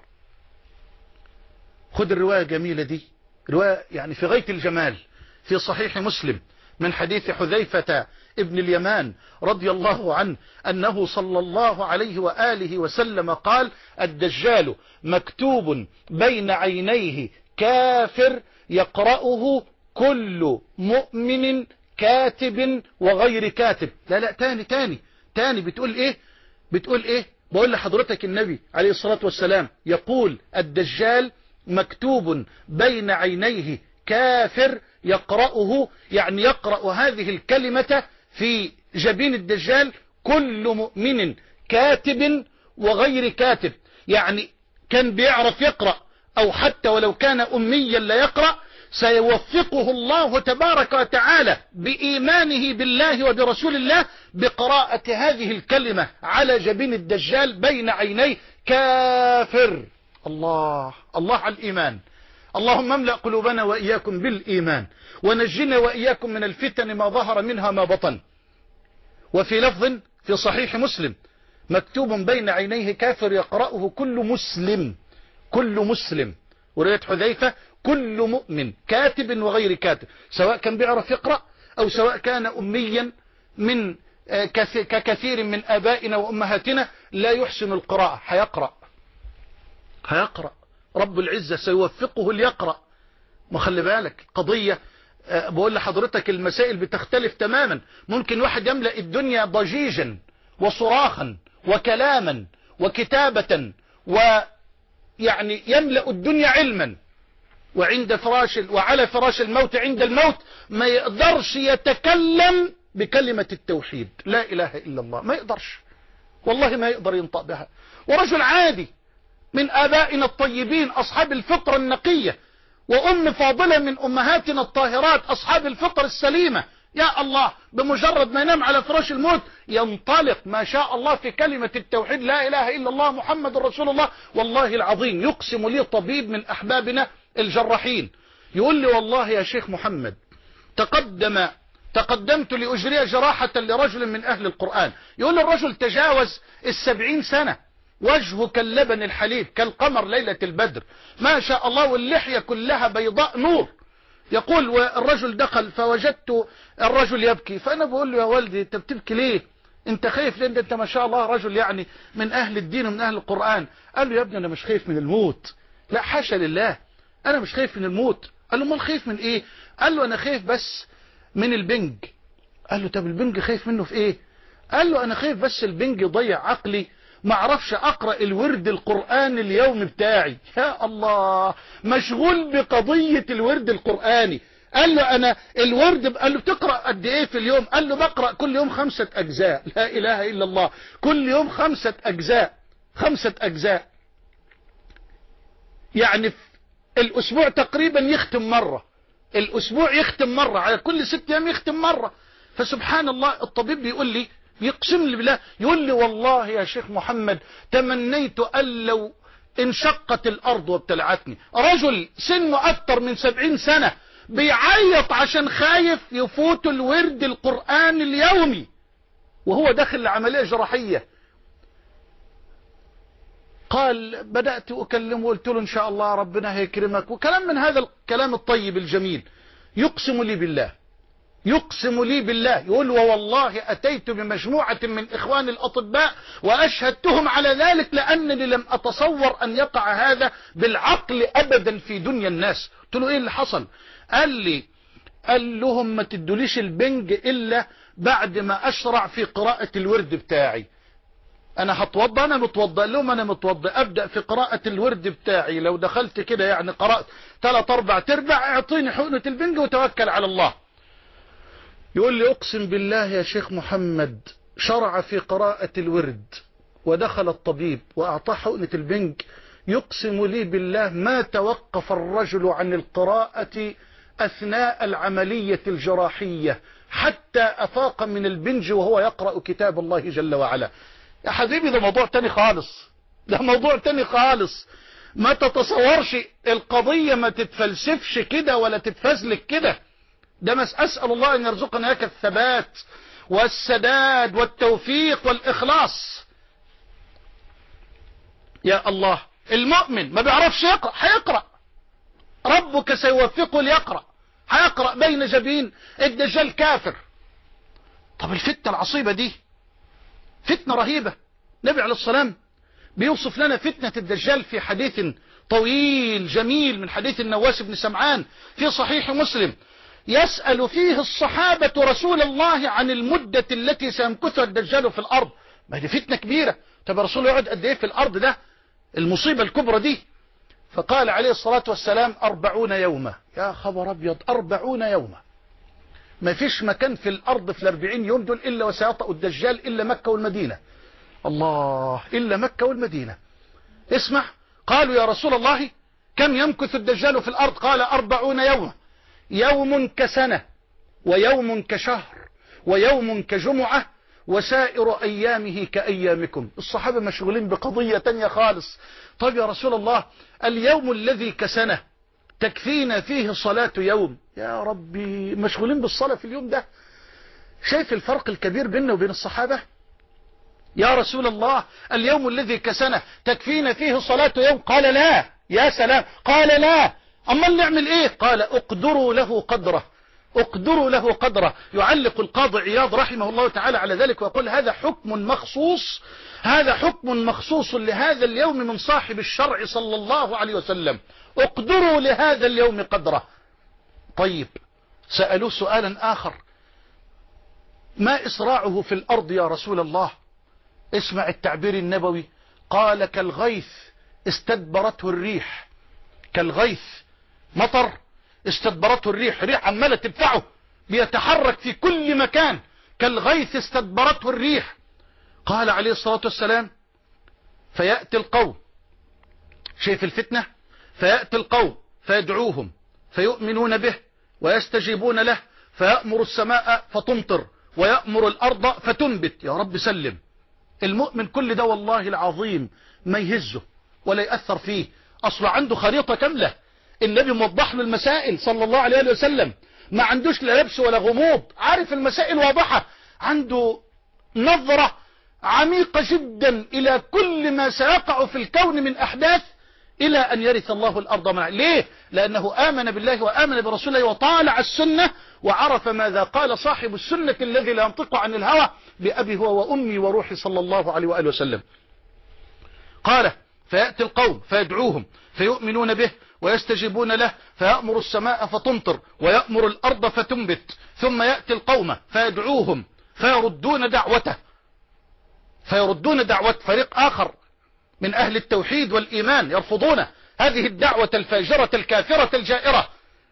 [SPEAKER 1] خد الرواية الجميلة دي، رواية يعني في غاية الجمال، في صحيح مسلم من حديث حذيفة ابن اليمان رضي الله عنه أنه صلى الله عليه وآله وسلم قال: الدجال مكتوب بين عينيه كافر يقرأه كل مؤمن كاتب وغير كاتب. لا لا تاني تاني تاني بتقول ايه؟ بتقول ايه؟ بقول لحضرتك النبي عليه الصلاة والسلام يقول: الدجال مكتوب بين عينيه كافر يقرأه، يعني يقرأ هذه الكلمة في جبين الدجال كل مؤمن كاتب وغير كاتب. يعني كان بيعرف يقرأ أو حتى ولو كان أميا لا يقرأ، سيوفقه الله تبارك وتعالى بإيمانه بالله وبرسول الله بقراءة هذه الكلمة على جبين الدجال بين عينيه كافر. الله الله على الإيمان. اللهم املأ قلوبنا وإياكم بالإيمان، ونجنا وإياكم من الفتن ما ظهر منها ما بطن. وفي لفظ في صحيح مسلم: مكتوب بين عينيه كافر يقرأه كل مسلم، كل مسلم. ورواية حذيفة: كل مؤمن كاتب وغير كاتب، سواء كان بيعرف يقرأ أو سواء كان أميا من ككثير من آبائنا وأمهاتنا لا يحسن القراءة، هيقرأ هيقرأ رب العزة سيوفقه ليقرأ. ما خلي بالك قضية، بقول لحضرتك المسائل بتختلف تماما. ممكن واحد يملأ الدنيا ضجيجا وصراخا وكلاما وكتابة، ويعني يملأ الدنيا علما، وعند فراش وعلى فراش الموت عند الموت ما يقدرش يتكلم بكلمة التوحيد لا إله إلا الله، ما يقدرش والله، ما يقدر ينطق بها. ورجل عادي من آبائنا الطيبين أصحاب الفطرة النقية، وأم فاضلة من أمهاتنا الطاهرات أصحاب الفطر السليمة، يا الله بمجرد ما ينام على فراش الموت ينطلق ما شاء الله في كلمة التوحيد لا إله إلا الله محمد رسول الله. والله العظيم يقسم لي طبيب من أحبابنا الجراحين يقول لي: والله يا شيخ محمد تقدم تقدمت لأجري جراحة لرجل من أهل القرآن. يقول لي الرجل تجاوز السبعين سنة، وجهه كاللبن الحليب كالقمر ليلة البدر ما شاء الله، واللحية كلها بيضاء نور. يقول: والرجل دخل فوجدت الرجل يبكي، فأنا بقول له: يا والدي انت بتبكي ليه؟ انت خايف لان انت ما شاء الله رجل يعني من أهل الدين ومن أهل القرآن. قال له: يا ابني أنا مش خايف من الموت، لا حاشا لله، أنا مش خايف من الموت. قال له: امال خايف من إيه؟ قال له: أنا خايف بس من البنج. قال له: طب البنج خايف منه في إيه؟ قال له: أنا خايف بس البنج يضيع عقلي، ما اعرفش اقرأ الورد القرآني اليومي بتاعي. يا الله مشغول بقضية الورد القرآني. قال له: انا الورد، قال له: بتقرأ قد ايه في اليوم؟ قال له: بقرأ كل يوم خمسة اجزاء. لا اله الا الله، كل يوم خمسة اجزاء، خمسة اجزاء، يعني في الاسبوع تقريبا يختم مرة، الاسبوع يختم مرة، على كل ست ايام يختم مرة. فسبحان الله الطبيب بيقول لي، يقسم لي بالله، يقول لي: والله يا شيخ محمد تمنيت أن لو انشقت الأرض وابتلعتني. رجل سنه أكتر من سبعين سنة بيعيط عشان خايف يفوت الورد القرآن اليومي وهو داخل لعملية جراحية. قال: بدأت أكلمه وقلت له: إن شاء الله ربنا هيكرمك، وكلام من هذا الكلام الطيب الجميل. يقسم لي بالله، يقسم لي بالله، يقول: والله أتيت بمجموعة من إخوان الأطباء وأشهدتهم على ذلك، لأنني لم أتصور أن يقع هذا بالعقل أبدا في دنيا الناس. قلت له: إيه اللي حصل؟ قال لي: قال لهم ما تدوليش البنج إلا بعد ما أشرع في قراءة الورد بتاعي. أنا هتوضى، أنا متوضى لهم، أنا متوضى، أبدأ في قراءة الورد بتاعي. لو دخلت كده يعني قرأت ثلاث أربع تربع، أعطيني حقنة البنج وتوكل على الله. يقول لي: أقسم بالله يا شيخ محمد شرع في قراءة الورد ودخل الطبيب وأعطاه حقنة البنج، يقسم لي بالله ما توقف الرجل عن القراءة أثناء العملية الجراحية حتى أفاق من البنج وهو يقرأ كتاب الله جل وعلا. يا حبيبي ده موضوع تاني خالص، ده موضوع تاني خالص، ما تتصورش القضية، ما تتفلسفش كده ولا تتفزلك كده. ده مس أسأل الله أن يرزقنا هيك الثبات والسداد والتوفيق والإخلاص. يا الله، المؤمن ما بيعرفش يقرأ، هيقرأ، ربك سيوفقه ليقرأ، هيقرأ بين جبين الدجال كافر. طب الفتنة العصيبة دي فتنة رهيبة. النبي عليه السلام بيوصف لنا فتنة الدجال في حديث طويل جميل من حديث النواس بن سمعان في صحيح مسلم، يسأل فيه الصحابة رسول الله عن المدة التي سيمكثها الدجال في الأرض. ما دي فتنة كبيرة. طب الرسول يقعد قد ايه في الأرض؟ ده المصيبة الكبرى دي. فقال عليه الصلاة والسلام أربعون يوما. يا خبر أبيض، أربعون يوما. ما فيش مكان في الأرض في الأربعين يوم دول إلا وسيطأ الدجال إلا مكة والمدينة. الله، إلا مكة والمدينة. اسمع، قالوا يا رسول الله كم يمكث الدجال في الأرض؟ قال أربعون يوما، يوم كسنة ويوم كشهر ويوم كجمعة وسائر أيامه كأيامكم. الصحابة مشغولين بقضية تانية خالص. طيب يا رسول الله، اليوم الذي كسنة تكفينا فيه صلاة يوم. يا ربي، مشغولين بالصلاة في اليوم ده. شايف الفرق الكبير بيننا وبين الصحابة؟ يا رسول الله، اليوم الذي كسنة تكفينا فيه صلاة يوم. قال لا. يا سلام، قال لا. أما نعمل إيه؟ قال اقدروا له قدره، اقدروا له قدره. يعلق القاضي عياض رحمه الله تعالى على ذلك ويقول هذا حكم مخصوص، هذا حكم مخصوص لهذا اليوم من صاحب الشرع صلى الله عليه وسلم. اقدروا لهذا اليوم قدره. طيب، سألوه سؤالا آخر، ما إسراعه في الأرض يا رسول الله؟ اسمع التعبير النبوي، قال كالغيث استدبرته الريح. كالغيث، مطر استدبرته الريح، ريح عمالة تدفعه بيتحرك في كل مكان. كالغيث استدبرته الريح. قال عليه الصلاة والسلام فيأتي القوم، شايف الفتنة؟ فيأتي القوم فيدعوهم فيؤمنون به ويستجيبون له، فيأمر السماء فتمطر ويأمر الأرض فتنبت. يا رب سلم. المؤمن كل ده والله العظيم ما يهزه ولا يأثر فيه، أصلا عنده خريطة كاملة. النبي موضح له المسائل صلى الله عليه وسلم، ما عندوش لا لبس ولا غموض، عارف المسائل واضحة، عنده نظرة عميقة جدا إلى كل ما سيقع في الكون من أحداث إلى أن يرث الله الأرض معه. ليه؟ لأنه آمن بالله وآمن برسوله وطالع السنة وعرف ماذا قال صاحب السنة الذي لا ينطق عن الهوى بأبي هو وأمي وروحي صلى الله عليه وآله وسلم. قال فيأتي القوم فيدعوهم فيؤمنون به ويستجيبون له، فيأمر السماء فتمطر ويأمر الأرض فتنبت، ثم يأتي القوم فيدعوهم فيردون دعوته، فيردون دعوة فريق آخر من أهل التوحيد والإيمان يرفضون هذه الدعوة الفاجرة الكافرة الجائرة،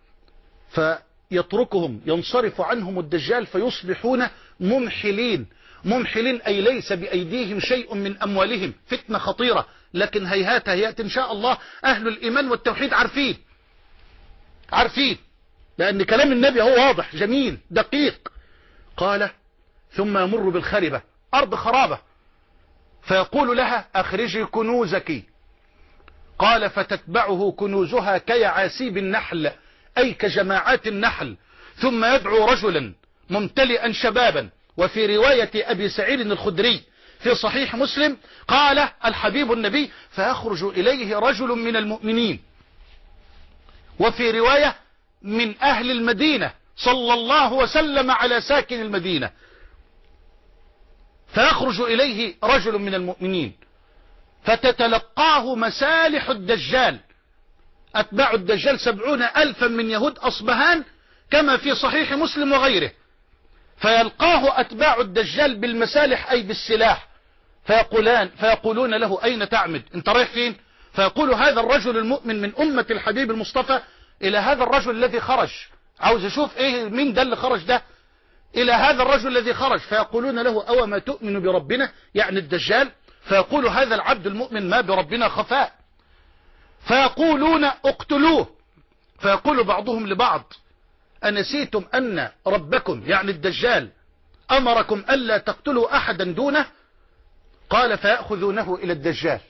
[SPEAKER 1] فيتركهم ينصرف عنهم الدجال فيصبحون ممحلين. ممحلين أي ليس بأيديهم شيء من أموالهم. فتنة خطيرة، لكن هيهات هيات إن شاء الله أهل الإيمان والتوحيد عارفين عارفين لأن كلام النبي هو واضح جميل دقيق. قال ثم يمر بالخربة، أرض خرابة، فيقول لها أخرجي كنوزك. قال فتتبعه كنوزها كيعاسيب النحل، أي كجماعات النحل. ثم يدعو رجلا ممتلئا شبابا. وفي رواية أبي سعيد الخدري في صحيح مسلم قال الحبيب النبي فيخرج إليه رجل من المؤمنين، وفي رواية من أهل المدينة صلى الله وسلم على ساكن المدينة. فيخرج إليه رجل من المؤمنين فتتلقاه مسالح الدجال. أتباع الدجال سبعون ألفا من يهود أصبهان كما في صحيح مسلم وغيره. فيلقاه أتباع الدجال بالمسالح أي بالسلاح، فيقولان فيقولون له أين تعمد؟ أنت رايح فين؟ فيقول هذا الرجل المؤمن من أمة الحبيب المصطفى إلى هذا الرجل الذي خرج، عاوز أشوف إيه مين ده اللي خرج ده، إلى هذا الرجل الذي خرج. فيقولون له أو ما تؤمن بربنا، يعني الدجال. فيقول هذا العبد المؤمن ما بربنا خفاء. فيقولون اقتلوه. فيقول بعضهم لبعض أنسيتم أن ربكم يعني الدجال أمركم ألا تقتلوا أحدا دونه؟ قال فيأخذونه إلى الدجال،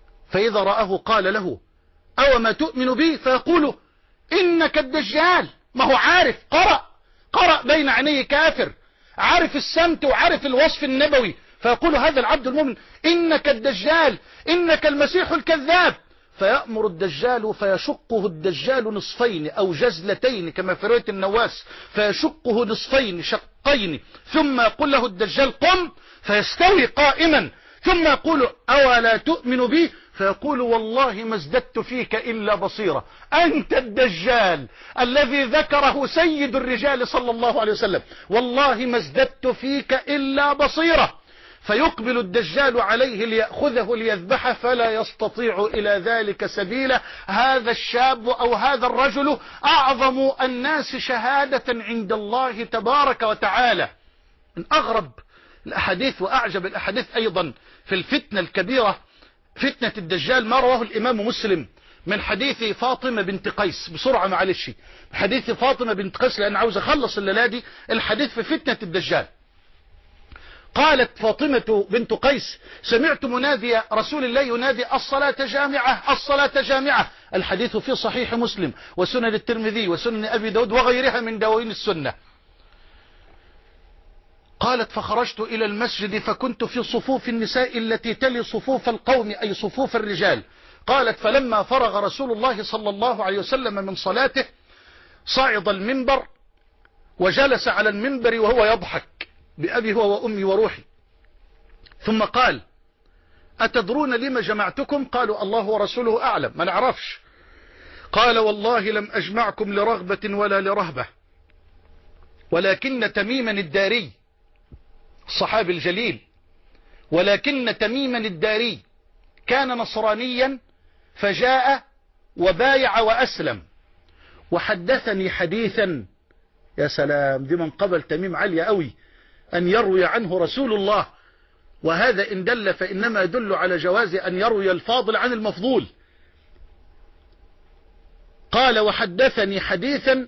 [SPEAKER 1] فإذا رآه قال له أو ما تؤمن بي؟ فيقول إنك الدجال ما هو عارف، قرأ قرأ بين عينيه كافر، عارف السمت وعارف الوصف النبوي، فيقول هذا العبد المؤمن إنك الدجال، إنك المسيح الكذاب، فيأمر الدجال فيشقه الدجال نصفين أو جزلتين كما في رواية النواس، فيشقه نصفين شقين، ثم يقول له الدجال قم، فيستوي قائما، ثم يقول أولا تؤمن بي، فيقول والله ما ازددت فيك إلا بصيرة، أنت الدجال الذي ذكره سيد الرجال صلى الله عليه وسلم، والله ما ازددت فيك إلا بصيرة. فيقبل الدجال عليه ليأخذه ليذبحه، فلا يستطيع إلى ذلك سبيلا. هذا الشاب أو هذا الرجل أعظم الناس شهادة عند الله تبارك وتعالى. من أغرب الأحاديث وأعجب الأحاديث أيضا في الفتنة الكبيرة، فتنة الدجال، ما رواه الإمام مسلم من حديث فاطمة بنت قيس. بسرعة معلش، حديث فاطمة بنت قيس لأن عاوز أخلص الليلة دي الحديث في فتنة الدجال. قالت فاطمة بنت قيس سمعت منادي رسول الله ينادي الصلاة جامعة الصلاة جامعة. الحديث في صحيح مسلم وسنن الترمذي وسنن أبي داود وغيرها من دواوين السنة. قالت فخرجت إلى المسجد فكنت في صفوف النساء التي تلي صفوف القوم أي صفوف الرجال. قالت فلما فرغ رسول الله صلى الله عليه وسلم من صلاته صعد المنبر وجلس على المنبر وهو يضحك بأبي هو وأمي وروحي، ثم قال أتدرون لما جمعتكم؟ قالوا الله ورسوله أعلم، ما نعرفش. قال والله لم أجمعكم لرغبة ولا لرهبة، ولكن تميما الداري الصحابي الجليل، ولكن تميما الداري كان نصرانيا فجاء وبايع وأسلم وحدثني حديثا. يا سلام، دي من قبل تميم عالية قوي أن يروي عنه رسول الله، وهذا إن دل فإنما يدل على جواز أن يروي الفاضل عن المفضول. قال وحدثني حديثا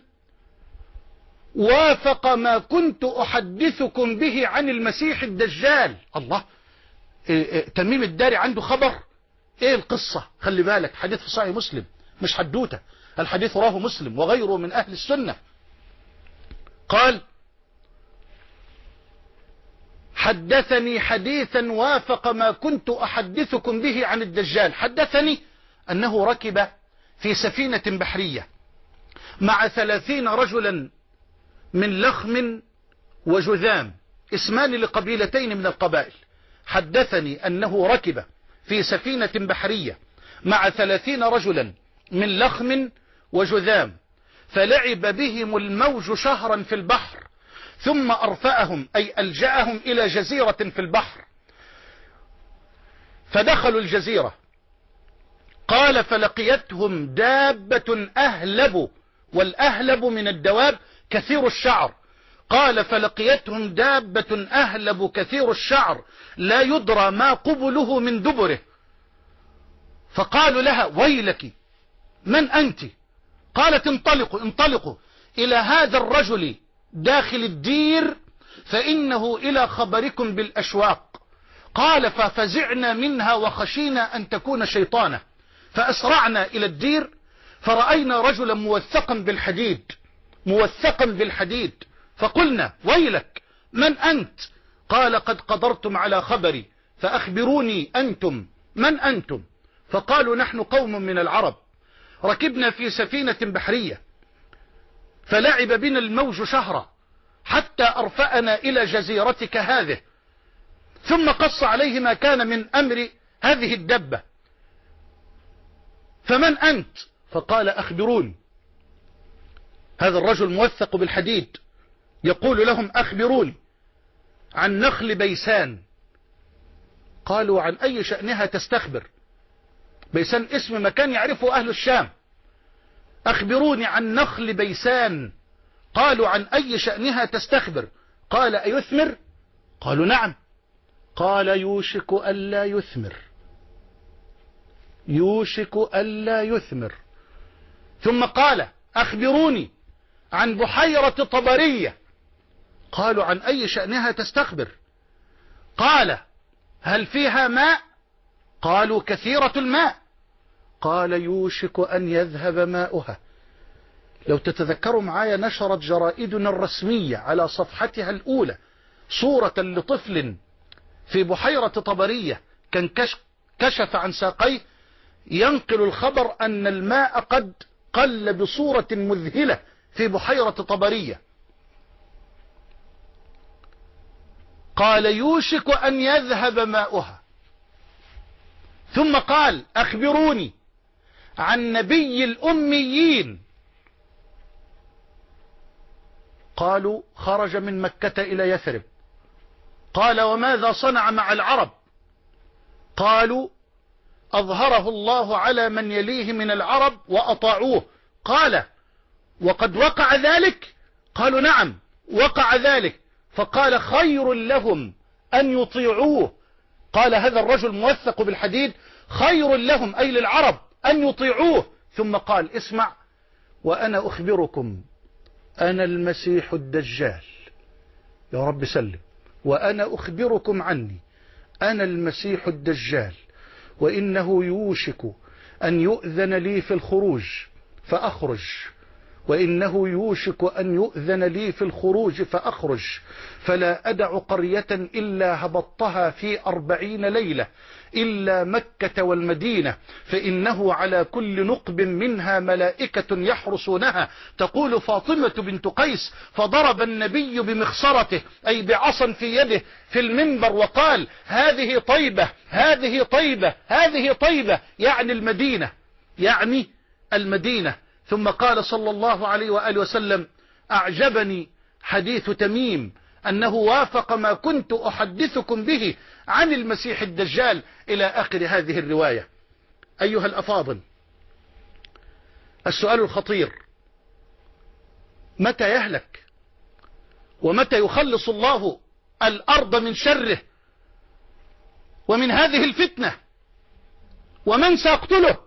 [SPEAKER 1] وافق ما كنت أحدثكم به عن المسيح الدجال. الله، إيه إيه تميم الداري عنده خبر؟ ايه القصة؟ خلي بالك، حديث في صحيح مسلم مش حدوته، الحديث رواه مسلم وغيره من أهل السنة. قال حدثني حديثا وافق ما كنت أحدثكم به عن الدجال. حدثني أنه ركب في سفينة بحرية مع ثلاثين رجلا من لخم وجذام، اسمان لقبيلتين من القبائل. حدثني أنه ركب في سفينة بحرية مع ثلاثين رجلا من لخم وجذام، فلعب بهم الموج شهرا في البحر، ثم أرفأهم أي ألجأهم إلى جزيرة في البحر، فدخلوا الجزيرة. قال فلقيتهم دابة أهلب، والأهلب من الدواب كثير الشعر. قال فلقيتهم دابة أهلب كثير الشعر لا يدرى ما قبله من دبره، فقالوا لها ويلك من أنت؟ قالت انطلقوا انطلقوا إلى هذا الرجل داخل الدير فإنه إلى خبركم بالأشواق. قال ففزعنا منها وخشينا أن تكون شيطانة، فأسرعنا إلى الدير فرأينا رجلا موثقا بالحديد موثقا بالحديد فقلنا ويلك من أنت؟ قال قد قدرتم على خبري فأخبروني أنتم من أنتم؟ فقالوا نحن قوم من العرب ركبنا في سفينة بحرية فلعب بنا الموج شهرا حتى أرفأنا إلى جزيرتك هذه، ثم قص عليه ما كان من أمر هذه الدبة. فمن أنت؟ فقال أخبروني. هذا الرجل موثق بالحديد يقول لهم أخبروني عن نخل بيسان. قالوا عن أي شأنها تستخبر؟ بيسان اسم مكان يعرفه أهل الشام. أخبروني عن نخل بيسان. قالوا عن أي شأنها تستخبر؟ قال أيثمر؟ قالوا نعم. قال يوشك ألا يثمر يوشك ألا يثمر. ثم قال أخبروني عن بحيرة طبرية. قالوا عن أي شأنها تستخبر؟ قال هل فيها ماء؟ قالوا كثيرة الماء. قال يوشك أن يذهب ماؤها لو تتذكروا معايا نشرت جرائدنا الرسمية على صفحتها الأولى صورة لطفل في بحيرة طبرية كان كشف عن ساقيه ينقل الخبر أن الماء قد قل بصورة مذهلة في بحيرة طبرية. قال يوشك أن يذهب ماؤها، ثم قال أخبروني عن نبي الأميين. قالوا خرج من مكة إلى يثرب. قال وماذا صنع مع العرب؟ قالوا أظهره الله على من يليه من العرب وأطاعوه. قال وقد وقع ذلك؟ قالوا نعم وقع ذلك. فقال خير لهم أن يطيعوه. قال هذا الرجل موثق بالحديد خير لهم أي للعرب أن يطيعوه. ثم قال اسمع وأنا أخبركم أنا المسيح الدجال. يا رب سلم. وأنا أخبركم عني أنا المسيح الدجال، وإنه يوشك أن يؤذن لي في الخروج فأخرج، وإنه يوشك أن يؤذن لي في الخروج فأخرج، فلا أدع قرية إلا هبطتها في أربعين ليلة إلا مكة والمدينة، فإنه على كل نقب منها ملائكة يحرسونها. تقول فاطمة بنت قيس فضرب النبي بمخصرته أي بعصا في يده في المنبر وقال هذه طيبة هذه طيبة هذه طيبة، يعني المدينة يعني المدينة. ثم قال صلى الله عليه وآله وسلم أعجبني حديث تميم أنه وافق ما كنت أحدثكم به عن المسيح الدجال إلى آخر هذه الرواية. أيها الأفاضل، السؤال الخطير متى يهلك ومتى يخلص الله الأرض من شره ومن هذه الفتنة، ومن سيقتله،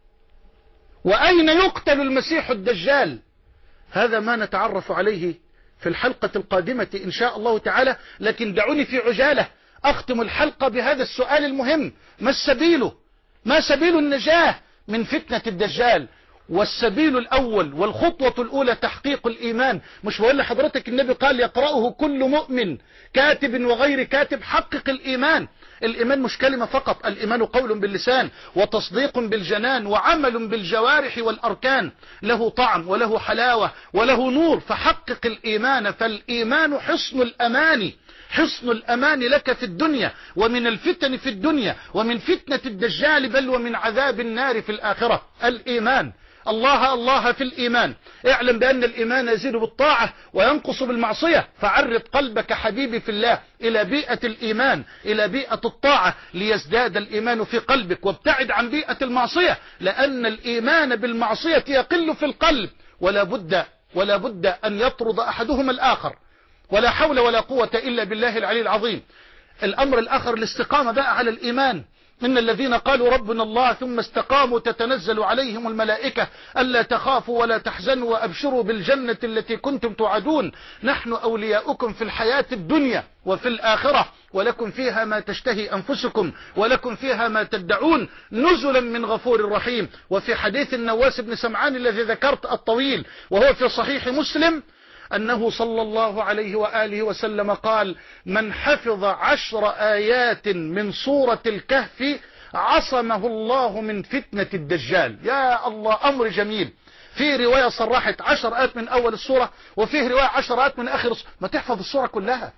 [SPEAKER 1] وأين يقتل المسيح الدجال؟ هذا ما نتعرف عليه في الحلقة القادمة إن شاء الله تعالى. لكن دعوني في عجالة أختم الحلقة بهذا السؤال المهم: ما السبيل ما سبيل النجاة من فتنة الدجال؟ والسبيل الأول والخطوة الأولى تحقيق الإيمان. مش بقول لحضرتك النبي قال يقرأه كل مؤمن كاتب وغير كاتب؟ حقق الإيمان. الإيمان مش كلمة فقط، الإيمان قول باللسان وتصديق بالجنان وعمل بالجوارح والأركان، له طعم وله حلاوة وله نور. فحقق الإيمان، فالإيمان حصن الأمان، حصن الأمان لك في الدنيا ومن الفتن في الدنيا ومن فتنة الدجال بل ومن عذاب النار في الآخرة. الإيمان، الله الله في الإيمان. اعلم بأن الإيمان يزيد بالطاعة وينقص بالمعصية، فعرض قلبك حبيبي في الله إلى بيئة الإيمان، إلى بيئة الطاعة ليزداد الإيمان في قلبك، وابتعد عن بيئة المعصية، لأن الإيمان بالمعصية يقل في القلب، ولا بد ولا بد أن يطرد أحدهما الآخر. ولا حول ولا قوة إلا بالله العلي العظيم. الأمر الآخر الاستقامة بقى على الإيمان. إن الذين قالوا ربنا الله ثم استقاموا تتنزل عليهم الملائكة ألا تخافوا ولا تحزنوا وأبشروا بالجنة التي كنتم توعدون نحن أولياؤكم في الحياة الدنيا وفي الآخرة ولكم فيها ما تشتهي أنفسكم ولكم فيها ما تدعون نزلا من غفور رحيم. وفي حديث النواس بن سمعان الذي ذكرت الطويل وهو في صحيح مسلم أنه صلى الله عليه وآله وسلم قال: من حفظ عشر آيات من سورة الكهف عصمه الله من فتنة الدجال. يا الله، أمر جميل. في رواية صرحت عشر آيات من أول السورة، وفيه رواية عشر آيات من آخر السورة. ما تحفظ السورة كلها،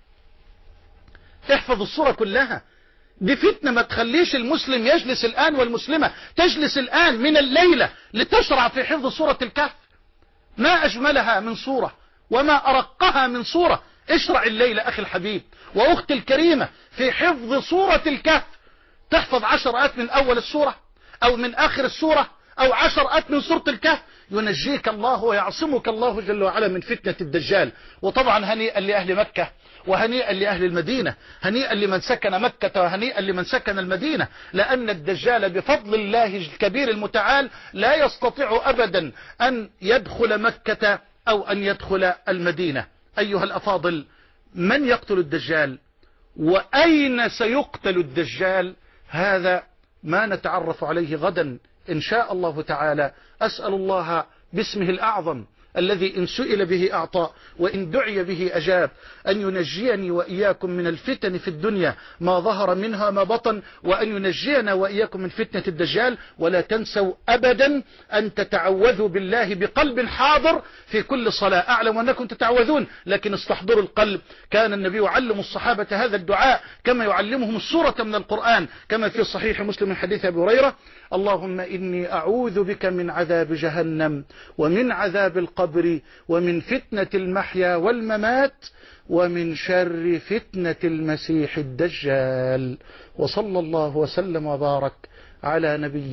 [SPEAKER 1] احفظ السورة كلها. دي فتنة ما تخليش المسلم يجلس الآن والمسلمة تجلس الآن من الليلة لتشرع في حفظ سورة الكهف. ما أجملها من سورة وما أرقها من صورة. اشرع الليلة أخي الحبيب وأختي الكريمة في حفظ سورة الكهف. تحفظ عشر آيات من أول السورة أو من آخر السورة أو عشر آيات من سورة الكهف، ينجيك الله ويعصمك الله جل وعلا من فتنة الدجال. وطبعا هنيئا لأهل مكة وهنيئا لأهل المدينة، هنيئا لمن سكن مكة وهنيئا لمن سكن المدينة، لأن الدجال بفضل الله الكبير المتعال لا يستطيع أبدا أن يدخل مكة أو أن يدخل المدينة. أيها الأفاضل، من يقتل الدجال وأين سيقتل الدجال؟ هذا ما نتعرف عليه غدا إن شاء الله تعالى. أسأل الله باسمه الأعظم الذي إن سئل به أعطى وإن دعي به أجاب، أن ينجيني وإياكم من الفتن في الدنيا ما ظهر منها ما بطن، وأن ينجينا وإياكم من فتنة الدجال. ولا تنسوا أبدا أن تتعوذوا بالله بقلب حاضر في كل صلاة. أعلم أنكم تتعوذون لكن استحضروا القلب. كان النبي يعلم الصحابة هذا الدعاء كما يعلمهم السورة من القرآن، كما في صحيح مسلم من حديث أبي هريرة: اللهم إني أعوذ بك من عذاب جهنم ومن عذاب القبر ومن فتنة المحيا والممات ومن شر فتنة المسيح الدجال. وصلى الله وسلم وبارك على نبي